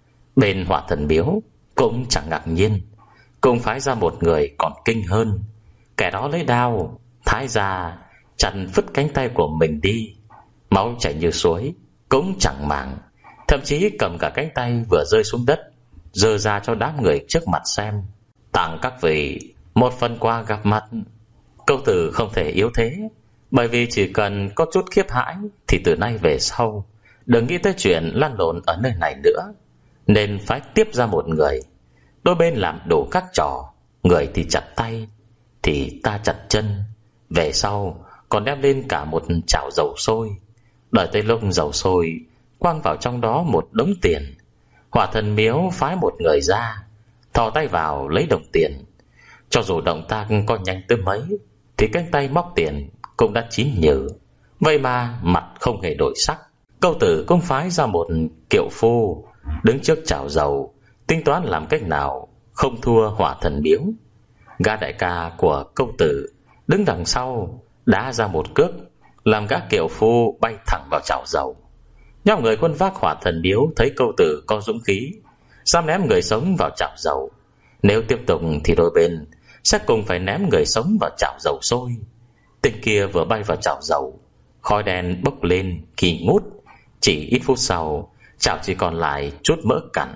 Bên Hỏa Thần Miếu cũng chẳng ngạc nhiên, cũng phái ra một người còn kinh hơn. Kẻ đó lấy đao thái ra chặt phứt cánh tay của mình đi, máu chảy như suối, cũng chẳng màng. Thậm chí cầm cả cánh tay vừa rơi xuống đất giơ ra cho đám người trước mặt xem. Tặng các vị một phần quà gặp mặt. Câu Tử không thể yếu thế, bởi vì chỉ cần có chút khiếp hãi thì từ nay về sau đừng nghĩ tới chuyện lăn lộn ở nơi này nữa, nên phải tiếp ra một người. Đôi bên làm đủ các trò, người thì chặt tay thì ta chặt chân, về sau còn đem lên cả một chảo dầu sôi. Đợi tới lúc dầu sôi quăng vào trong đó một đống tiền, Hỏa Thần Miếu phái một người ra, thò tay vào lấy đồng tiền. Cho dù động tác có nhanh tới mấy thì cánh tay móc tiền cũng đã chín nhừ, vậy mà mặt không hề đổi sắc. Câu Tử cũng phái ra một kiệu phu đứng trước chảo dầu, tính toán làm cách nào không thua Hỏa Thần Miếu. Gã đại ca của Câu Tử đứng đằng sau đá ra một cước, làm gã kiệu phu bay thẳng vào chảo dầu. Nhóm người quân vác Hỏa Thần Miếu thấy Câu Tử có dũng khí, dám ném người sống vào chảo dầu. Nếu tiếp tục thì đôi bên sẽ cùng phải ném người sống vào chảo dầu sôi. Tên kia vừa bay vào chảo dầu, khói đen bốc lên kỳ ngút. Chỉ ít phút sau, chảo chỉ còn lại chút mỡ cặn.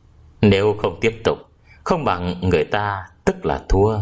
Nếu không tiếp tục, không bằng người ta tức là thua.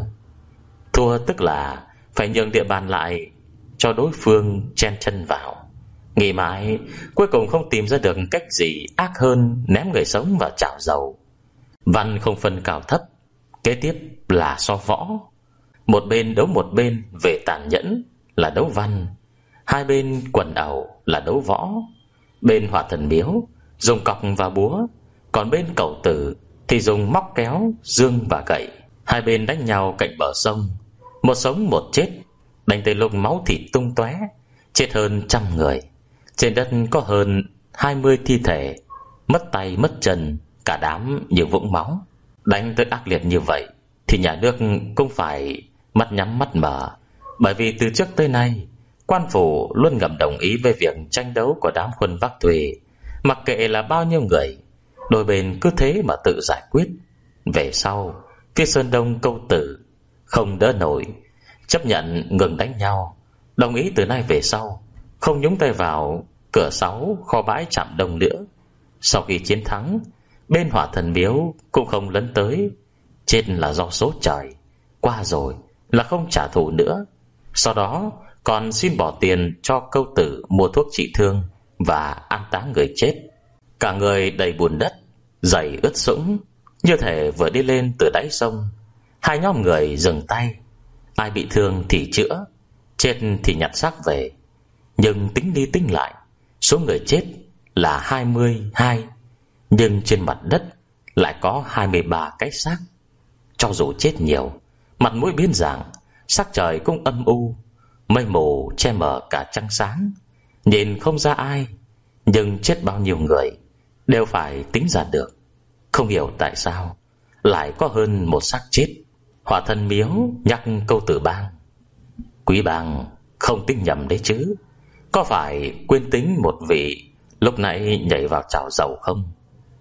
Thua tức là phải nhường địa bàn lại cho đối phương chen chân vào. Nghĩ mãi, cuối cùng không tìm ra được cách gì ác hơn ném người sống vào chảo dầu. Văn không phân cao thấp, kế tiếp là so võ. Một bên đấu một bên về tàn nhẫn là đấu văn, hai bên quần ẩu là đấu võ. Bên Hỏa Thần Miếu dùng cọc và búa, còn bên Cẩu Tử thì dùng móc kéo, dương và gậy. Hai bên đánh nhau cạnh bờ sông, một sống một chết, đánh tới lúc máu thịt tung tóe, chết hơn trăm người. Trên đất có hơn hai mươi thi thể, mất tay mất chân, cả đám như vũng máu. Đánh tới ác liệt như vậy thì nhà nước cũng phải mắt nhắm mắt mở, bởi vì từ trước tới nay quan phủ luôn ngầm đồng ý với việc tranh đấu của đám khuân vác thuê. Mặc kệ là bao nhiêu người, đôi bên cứ thế mà tự giải quyết. Về sau phía Sơn Đông Câu Tử không đỡ nổi, chấp nhận ngừng đánh nhau, đồng ý từ nay về sau không nhúng tay vào cửa sáu kho bãi Trạm Đông nữa. Sau khi chiến thắng, bên Hỏa Thần Miếu cũng không lấn tới. Chết là do số trời, qua rồi là không trả thù nữa. Sau đó còn xin bỏ tiền cho Câu Tử mua thuốc trị thương và an táng người chết. Cả người đầy bùn đất, giày ướt sũng, như thể vừa đi lên từ đáy sông. Hai nhóm người dừng tay, ai bị thương thì chữa, chết thì nhặt xác về. Nhưng tính đi tính lại, số người chết là hai mươi hai, nhưng trên mặt đất lại có hai mươi ba cái xác. Cho dù chết nhiều, mặt mũi biến dạng, sắc trời cũng âm u, mây mù che mờ cả trăng sáng, nhìn không ra ai. Nhưng chết bao nhiêu người đều phải tính ra được. Không hiểu tại sao lại có hơn một xác chết. Hỏa Thần Miếu nhắc Câu Tử Bang: Quý bang không tính nhầm đấy chứ, có phải quên tính một vị lúc nãy nhảy vào chảo dầu không?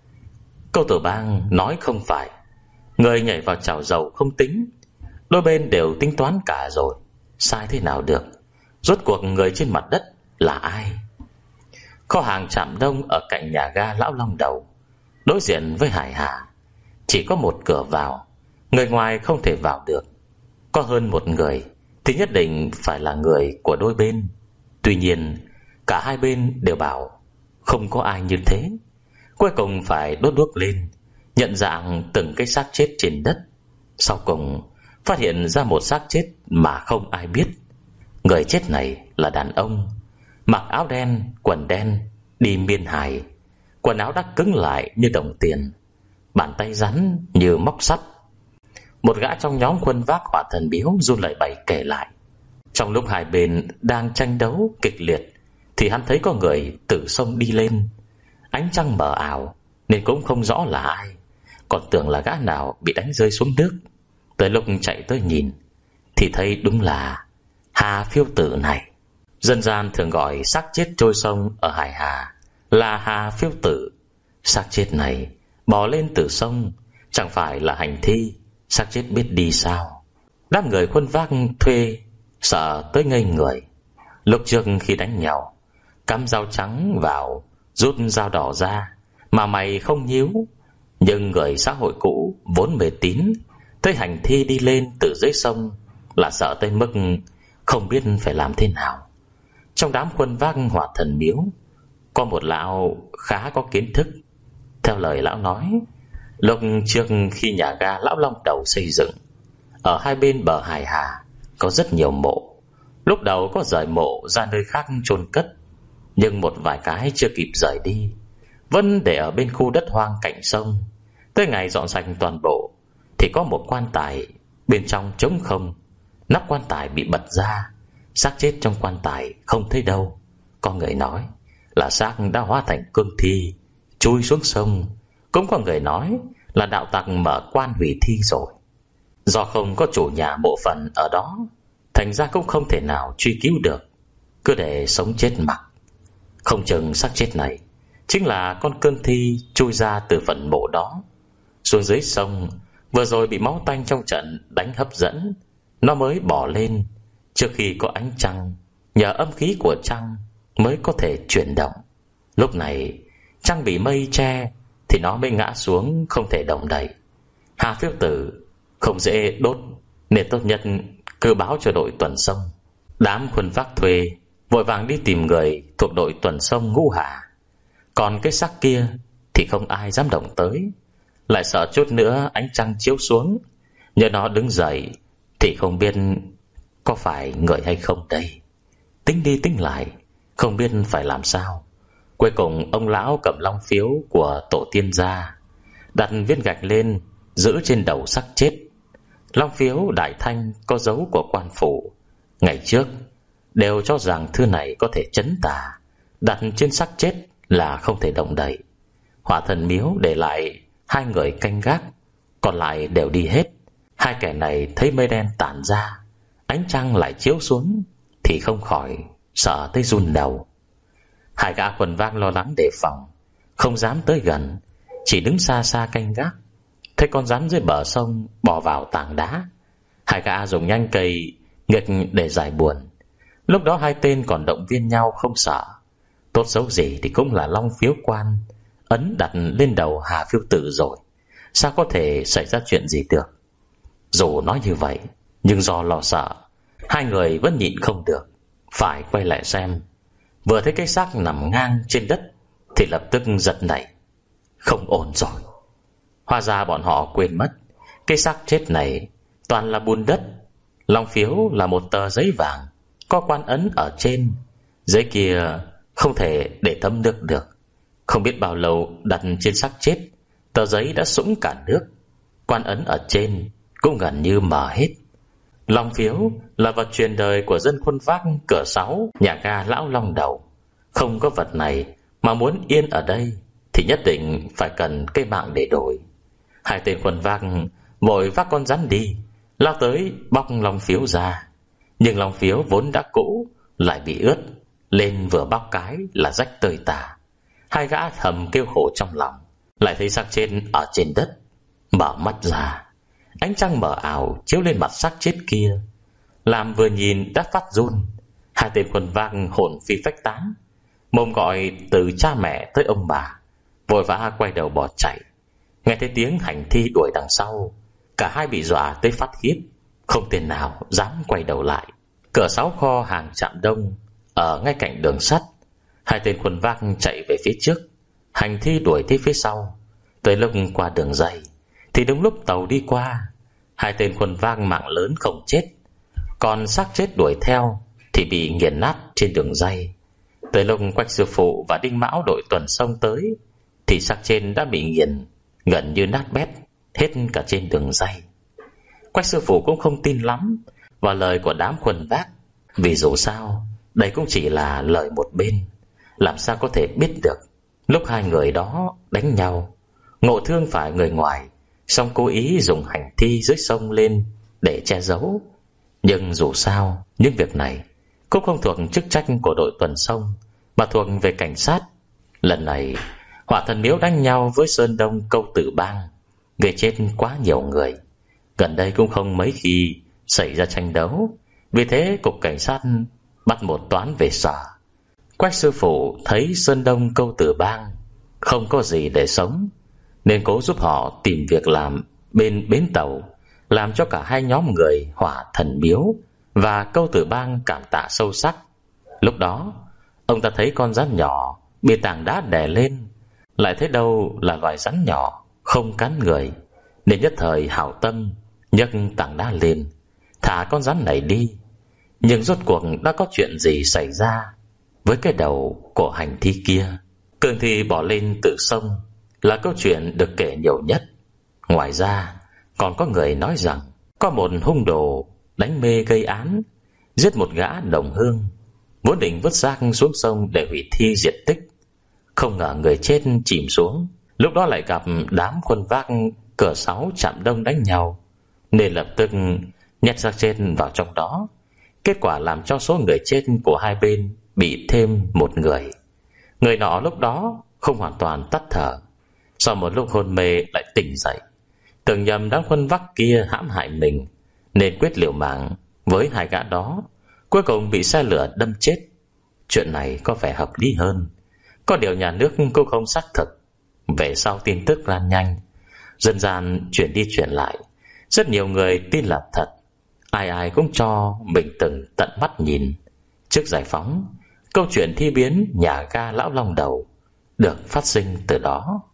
Câu Tử Bang nói không phải. Người nhảy vào chảo dầu không tính, đôi bên đều tính toán cả rồi, sai thế nào được. Rốt cuộc người trên mặt đất là ai? Kho hàng Trạm Đông ở cạnh nhà ga Lão Long Đầu, đối diện với Hải Hà. chỉ có một cửa vào, người ngoài không thể vào được. Có hơn một người thì nhất định phải là người của đôi bên. Tuy nhiên cả hai bên đều bảo không có ai như thế. Cuối cùng phải đốt đuốc lên, nhận dạng từng cái xác chết trên đất. Sau cùng phát hiện ra một xác chết mà không ai biết. Người chết này là đàn ông, mặc áo đen, quần đen, đi miên hài. Quần áo đã cứng lại như đồng tiền, bàn tay rắn như móc sắt. Một gã trong nhóm khuân vác Hỏa Thần Miếu run lẩy bẩy kể lại, trong lúc hai bên đang tranh đấu kịch liệt thì hắn thấy có người từ sông đi lên. Ánh trăng mờ ảo nên cũng không rõ là ai, còn tưởng là gã nào bị đánh rơi xuống nước. Tới lúc chạy tới nhìn thì thấy đúng là Hà Phiêu Tử này. Dân gian thường gọi xác chết trôi sông ở Hải Hà là Hà Phiêu Tử. Xác chết này bò lên từ sông, chẳng phải là hành thi, xác chết biết đi sao. Đám người khuân vác thuê sợ tới ngây người. Lúc trước khi đánh nhau, cắm dao trắng vào, rút dao đỏ ra mà mày không nhíu. Nhưng người xã hội cũ vốn mê tín, thấy hành thi đi lên từ dưới sông là sợ tới mức không biết phải làm thế nào. Trong đám khuân vác Hỏa Thần Miếu có một lão khá có kiến thức. Theo lời lão nói, lúc trước khi nhà ga Lão Long Đầu xây dựng, ở hai bên bờ Hải Hà có rất nhiều mộ. Lúc đầu có rời mộ ra nơi khác chôn cất, nhưng một vài cái chưa kịp rời đi, vẫn để ở bên khu đất hoang cạnh sông. Tới ngày dọn sạch toàn bộ thì có một quan tài bên trong trống không. Nắp quan tài bị bật ra, xác chết trong quan tài không thấy đâu. Có người nói là xác đã hóa thành cương thi chui xuống sông. Cũng có người nói là đạo tặc mở quan hủy thi rồi. Do không có chủ nhà mộ phần ở đó, thành ra cũng không thể nào truy cứu được, cứ để sống chết mặc. Không chừng xác chết này chính là con cương thi chui ra từ phần mộ đó xuống dưới sông. Vừa rồi bị máu tanh trong trận đánh hấp dẫn, nó mới bỏ lên trước khi có ánh trăng. Nhờ âm khí của trăng mới có thể chuyển động. Lúc này trăng bị mây che thì nó mới ngã xuống, không thể động đậy. Hà Phiêu Tử không dễ đốt, nên tốt nhất cứ báo cho đội tuần sông. Đám khuân vác thuê vội vàng đi tìm người thuộc đội tuần sông Ngũ Hà. Còn cái xác kia thì không ai dám động tới, lại sợ chút nữa ánh trăng chiếu xuống, nhờ nó đứng dậy thì không biết có phải người hay không đây. Tính đi tính lại không biết phải làm sao. Cuối cùng ông lão cầm long phiếu của tổ tiên ra, đặt viên gạch lên giữ trên đầu xác chết. Long phiếu đại thanh có dấu của quan phủ. Ngày trước đều cho rằng thư này có thể trấn tà, đặt trên xác chết là không thể động đậy. Hỏa Thần Miếu để lại hai người canh gác, còn lại đều đi hết. Hai kẻ này thấy mây đen tản ra, ánh trăng lại chiếu xuống thì không khỏi sợ tới run đầu. Hai gã quần vác lo lắng đề phòng, không dám tới gần, chỉ đứng xa xa canh gác. Thấy con rắn dưới bờ sông bò vào tảng đá, hai gã dùng nhanh cây nghịch để giải buồn. Lúc đó hai tên còn động viên nhau không sợ. Tốt xấu gì thì cũng là long phiếu quan ấn đặt lên đầu Hà Phiêu Tử rồi, sao có thể xảy ra chuyện gì được. Dù nói như vậy, nhưng do lo sợ, hai người vẫn nhịn không được, phải quay lại xem. Vừa thấy cái xác nằm ngang trên đất thì lập tức giật nảy. Không ổn rồi. Hóa ra bọn họ quên mất cái xác chết này toàn là bùn đất. Long phiếu là một tờ giấy vàng có quan ấn ở trên. Giấy kia không thể để thấm nước được. Không biết bao lâu đặt trên xác chết, tờ giấy đã sũng cả nước. Quan ấn ở trên cũng gần như mờ hết. Long phiếu là vật truyền đời của dân khuân vác cửa sáu nhà ga Lão Long Đầu. Không có vật này mà muốn yên ở đây thì nhất định phải cần cây mạng để đổi. Hai tên khuân vác vội vác con rắn đi, lao tới bóc long phiếu ra. Nhưng long phiếu vốn đã cũ lại bị ướt, lên vừa bóc cái là rách tơi tả. Hai gã thầm kêu khổ trong lòng, lại thấy xác chết ở trên đất. Mở mắt ra, ánh trăng mờ ảo chiếu lên mặt xác chết kia, làm vừa nhìn đã phát run. Hai tên khuân vác hồn phi phách tán, mồm gọi từ cha mẹ tới ông bà, vội vã quay đầu bỏ chạy. Nghe thấy tiếng hành thi đuổi đằng sau, cả hai bị dọa tới phát khiếp, không tên nào dám quay đầu lại. Cửa sáu kho hàng Trạm Đông ở ngay cạnh đường sắt. Hai tên khuân vác chạy về phía trước, hành thi đuổi tới phía sau. Tới lúc qua đường dây thì đúng lúc tàu đi qua. Hai tên khuân vác mạng lớn không chết, còn xác chết đuổi theo thì bị nghiền nát trên đường dây. Tới lúc Quách sư phụ và Đinh Mão đội tuần sông tới thì xác trên đã bị nghiền gần như nát bét hết cả trên đường dây. Quách sư phụ cũng không tin lắm vào lời của đám khuân vác, vì dù sao đây cũng chỉ là lời một bên, làm sao có thể biết được lúc hai người đó đánh nhau, ngộ thương phải người ngoài, xong cố ý dùng hành thi dưới sông lên để che giấu. Nhưng dù sao những việc này cũng không thuộc chức trách của đội tuần sông, mà thuộc về cảnh sát. Lần này Hỏa Thần Miếu đánh nhau với Sơn Đông Câu Tử Bang, gây chết quá nhiều người. Gần đây cũng không mấy khi xảy ra tranh đấu, vì thế cục cảnh sát bắt một toán về sở. Quách sư phụ thấy Sơn Đông Câu Tử Bang không có gì để sống, nên cố giúp họ tìm việc làm bên bến tàu, làm cho cả hai nhóm người Hỏa Thần Miếu và Câu Tử Bang cảm tạ sâu sắc. Lúc đó ông ta thấy con rắn nhỏ bị tảng đá đè lên, lại thấy đâu là loài rắn nhỏ không cắn người, nên nhất thời hảo tâm nhấc tảng đá lên, thả con rắn này đi. Nhưng rốt cuộc đã có chuyện gì xảy ra với cái đầu của hành thi kia? Cường thi bỏ lên từ sông là câu chuyện được kể nhiều nhất. Ngoài ra còn có người nói rằng có một hung đồ đánh mê gây án, giết một gã đồng hương, vốn định vứt xác xuống sông để hủy thi diệt tích. Không ngờ người chết chìm xuống, lúc đó lại gặp đám khuân vác cửa sáu Trạm Đông đánh nhau, nên lập tức nhét xác chết vào trong đó. Kết quả làm cho số người chết của hai bên bị thêm một người. Người nọ lúc đó không hoàn toàn tắt thở, sau một lúc hôn mê lại tỉnh dậy, tưởng nhầm đám khuân vác kia hãm hại mình, nên quyết liều mạng với hai gã đó, cuối cùng bị xe lửa đâm chết. Chuyện này có vẻ hợp lý hơn. Có điều nhà nước cũng không xác thực. Về sau tin tức lan nhanh, dân gian chuyển đi chuyển lại, rất nhiều người tin là thật. Ai ai cũng cho mình từng tận mắt nhìn. Trước giải phóng, câu chuyện thi biến nhà ga Lão Long Đầu được phát sinh từ đó.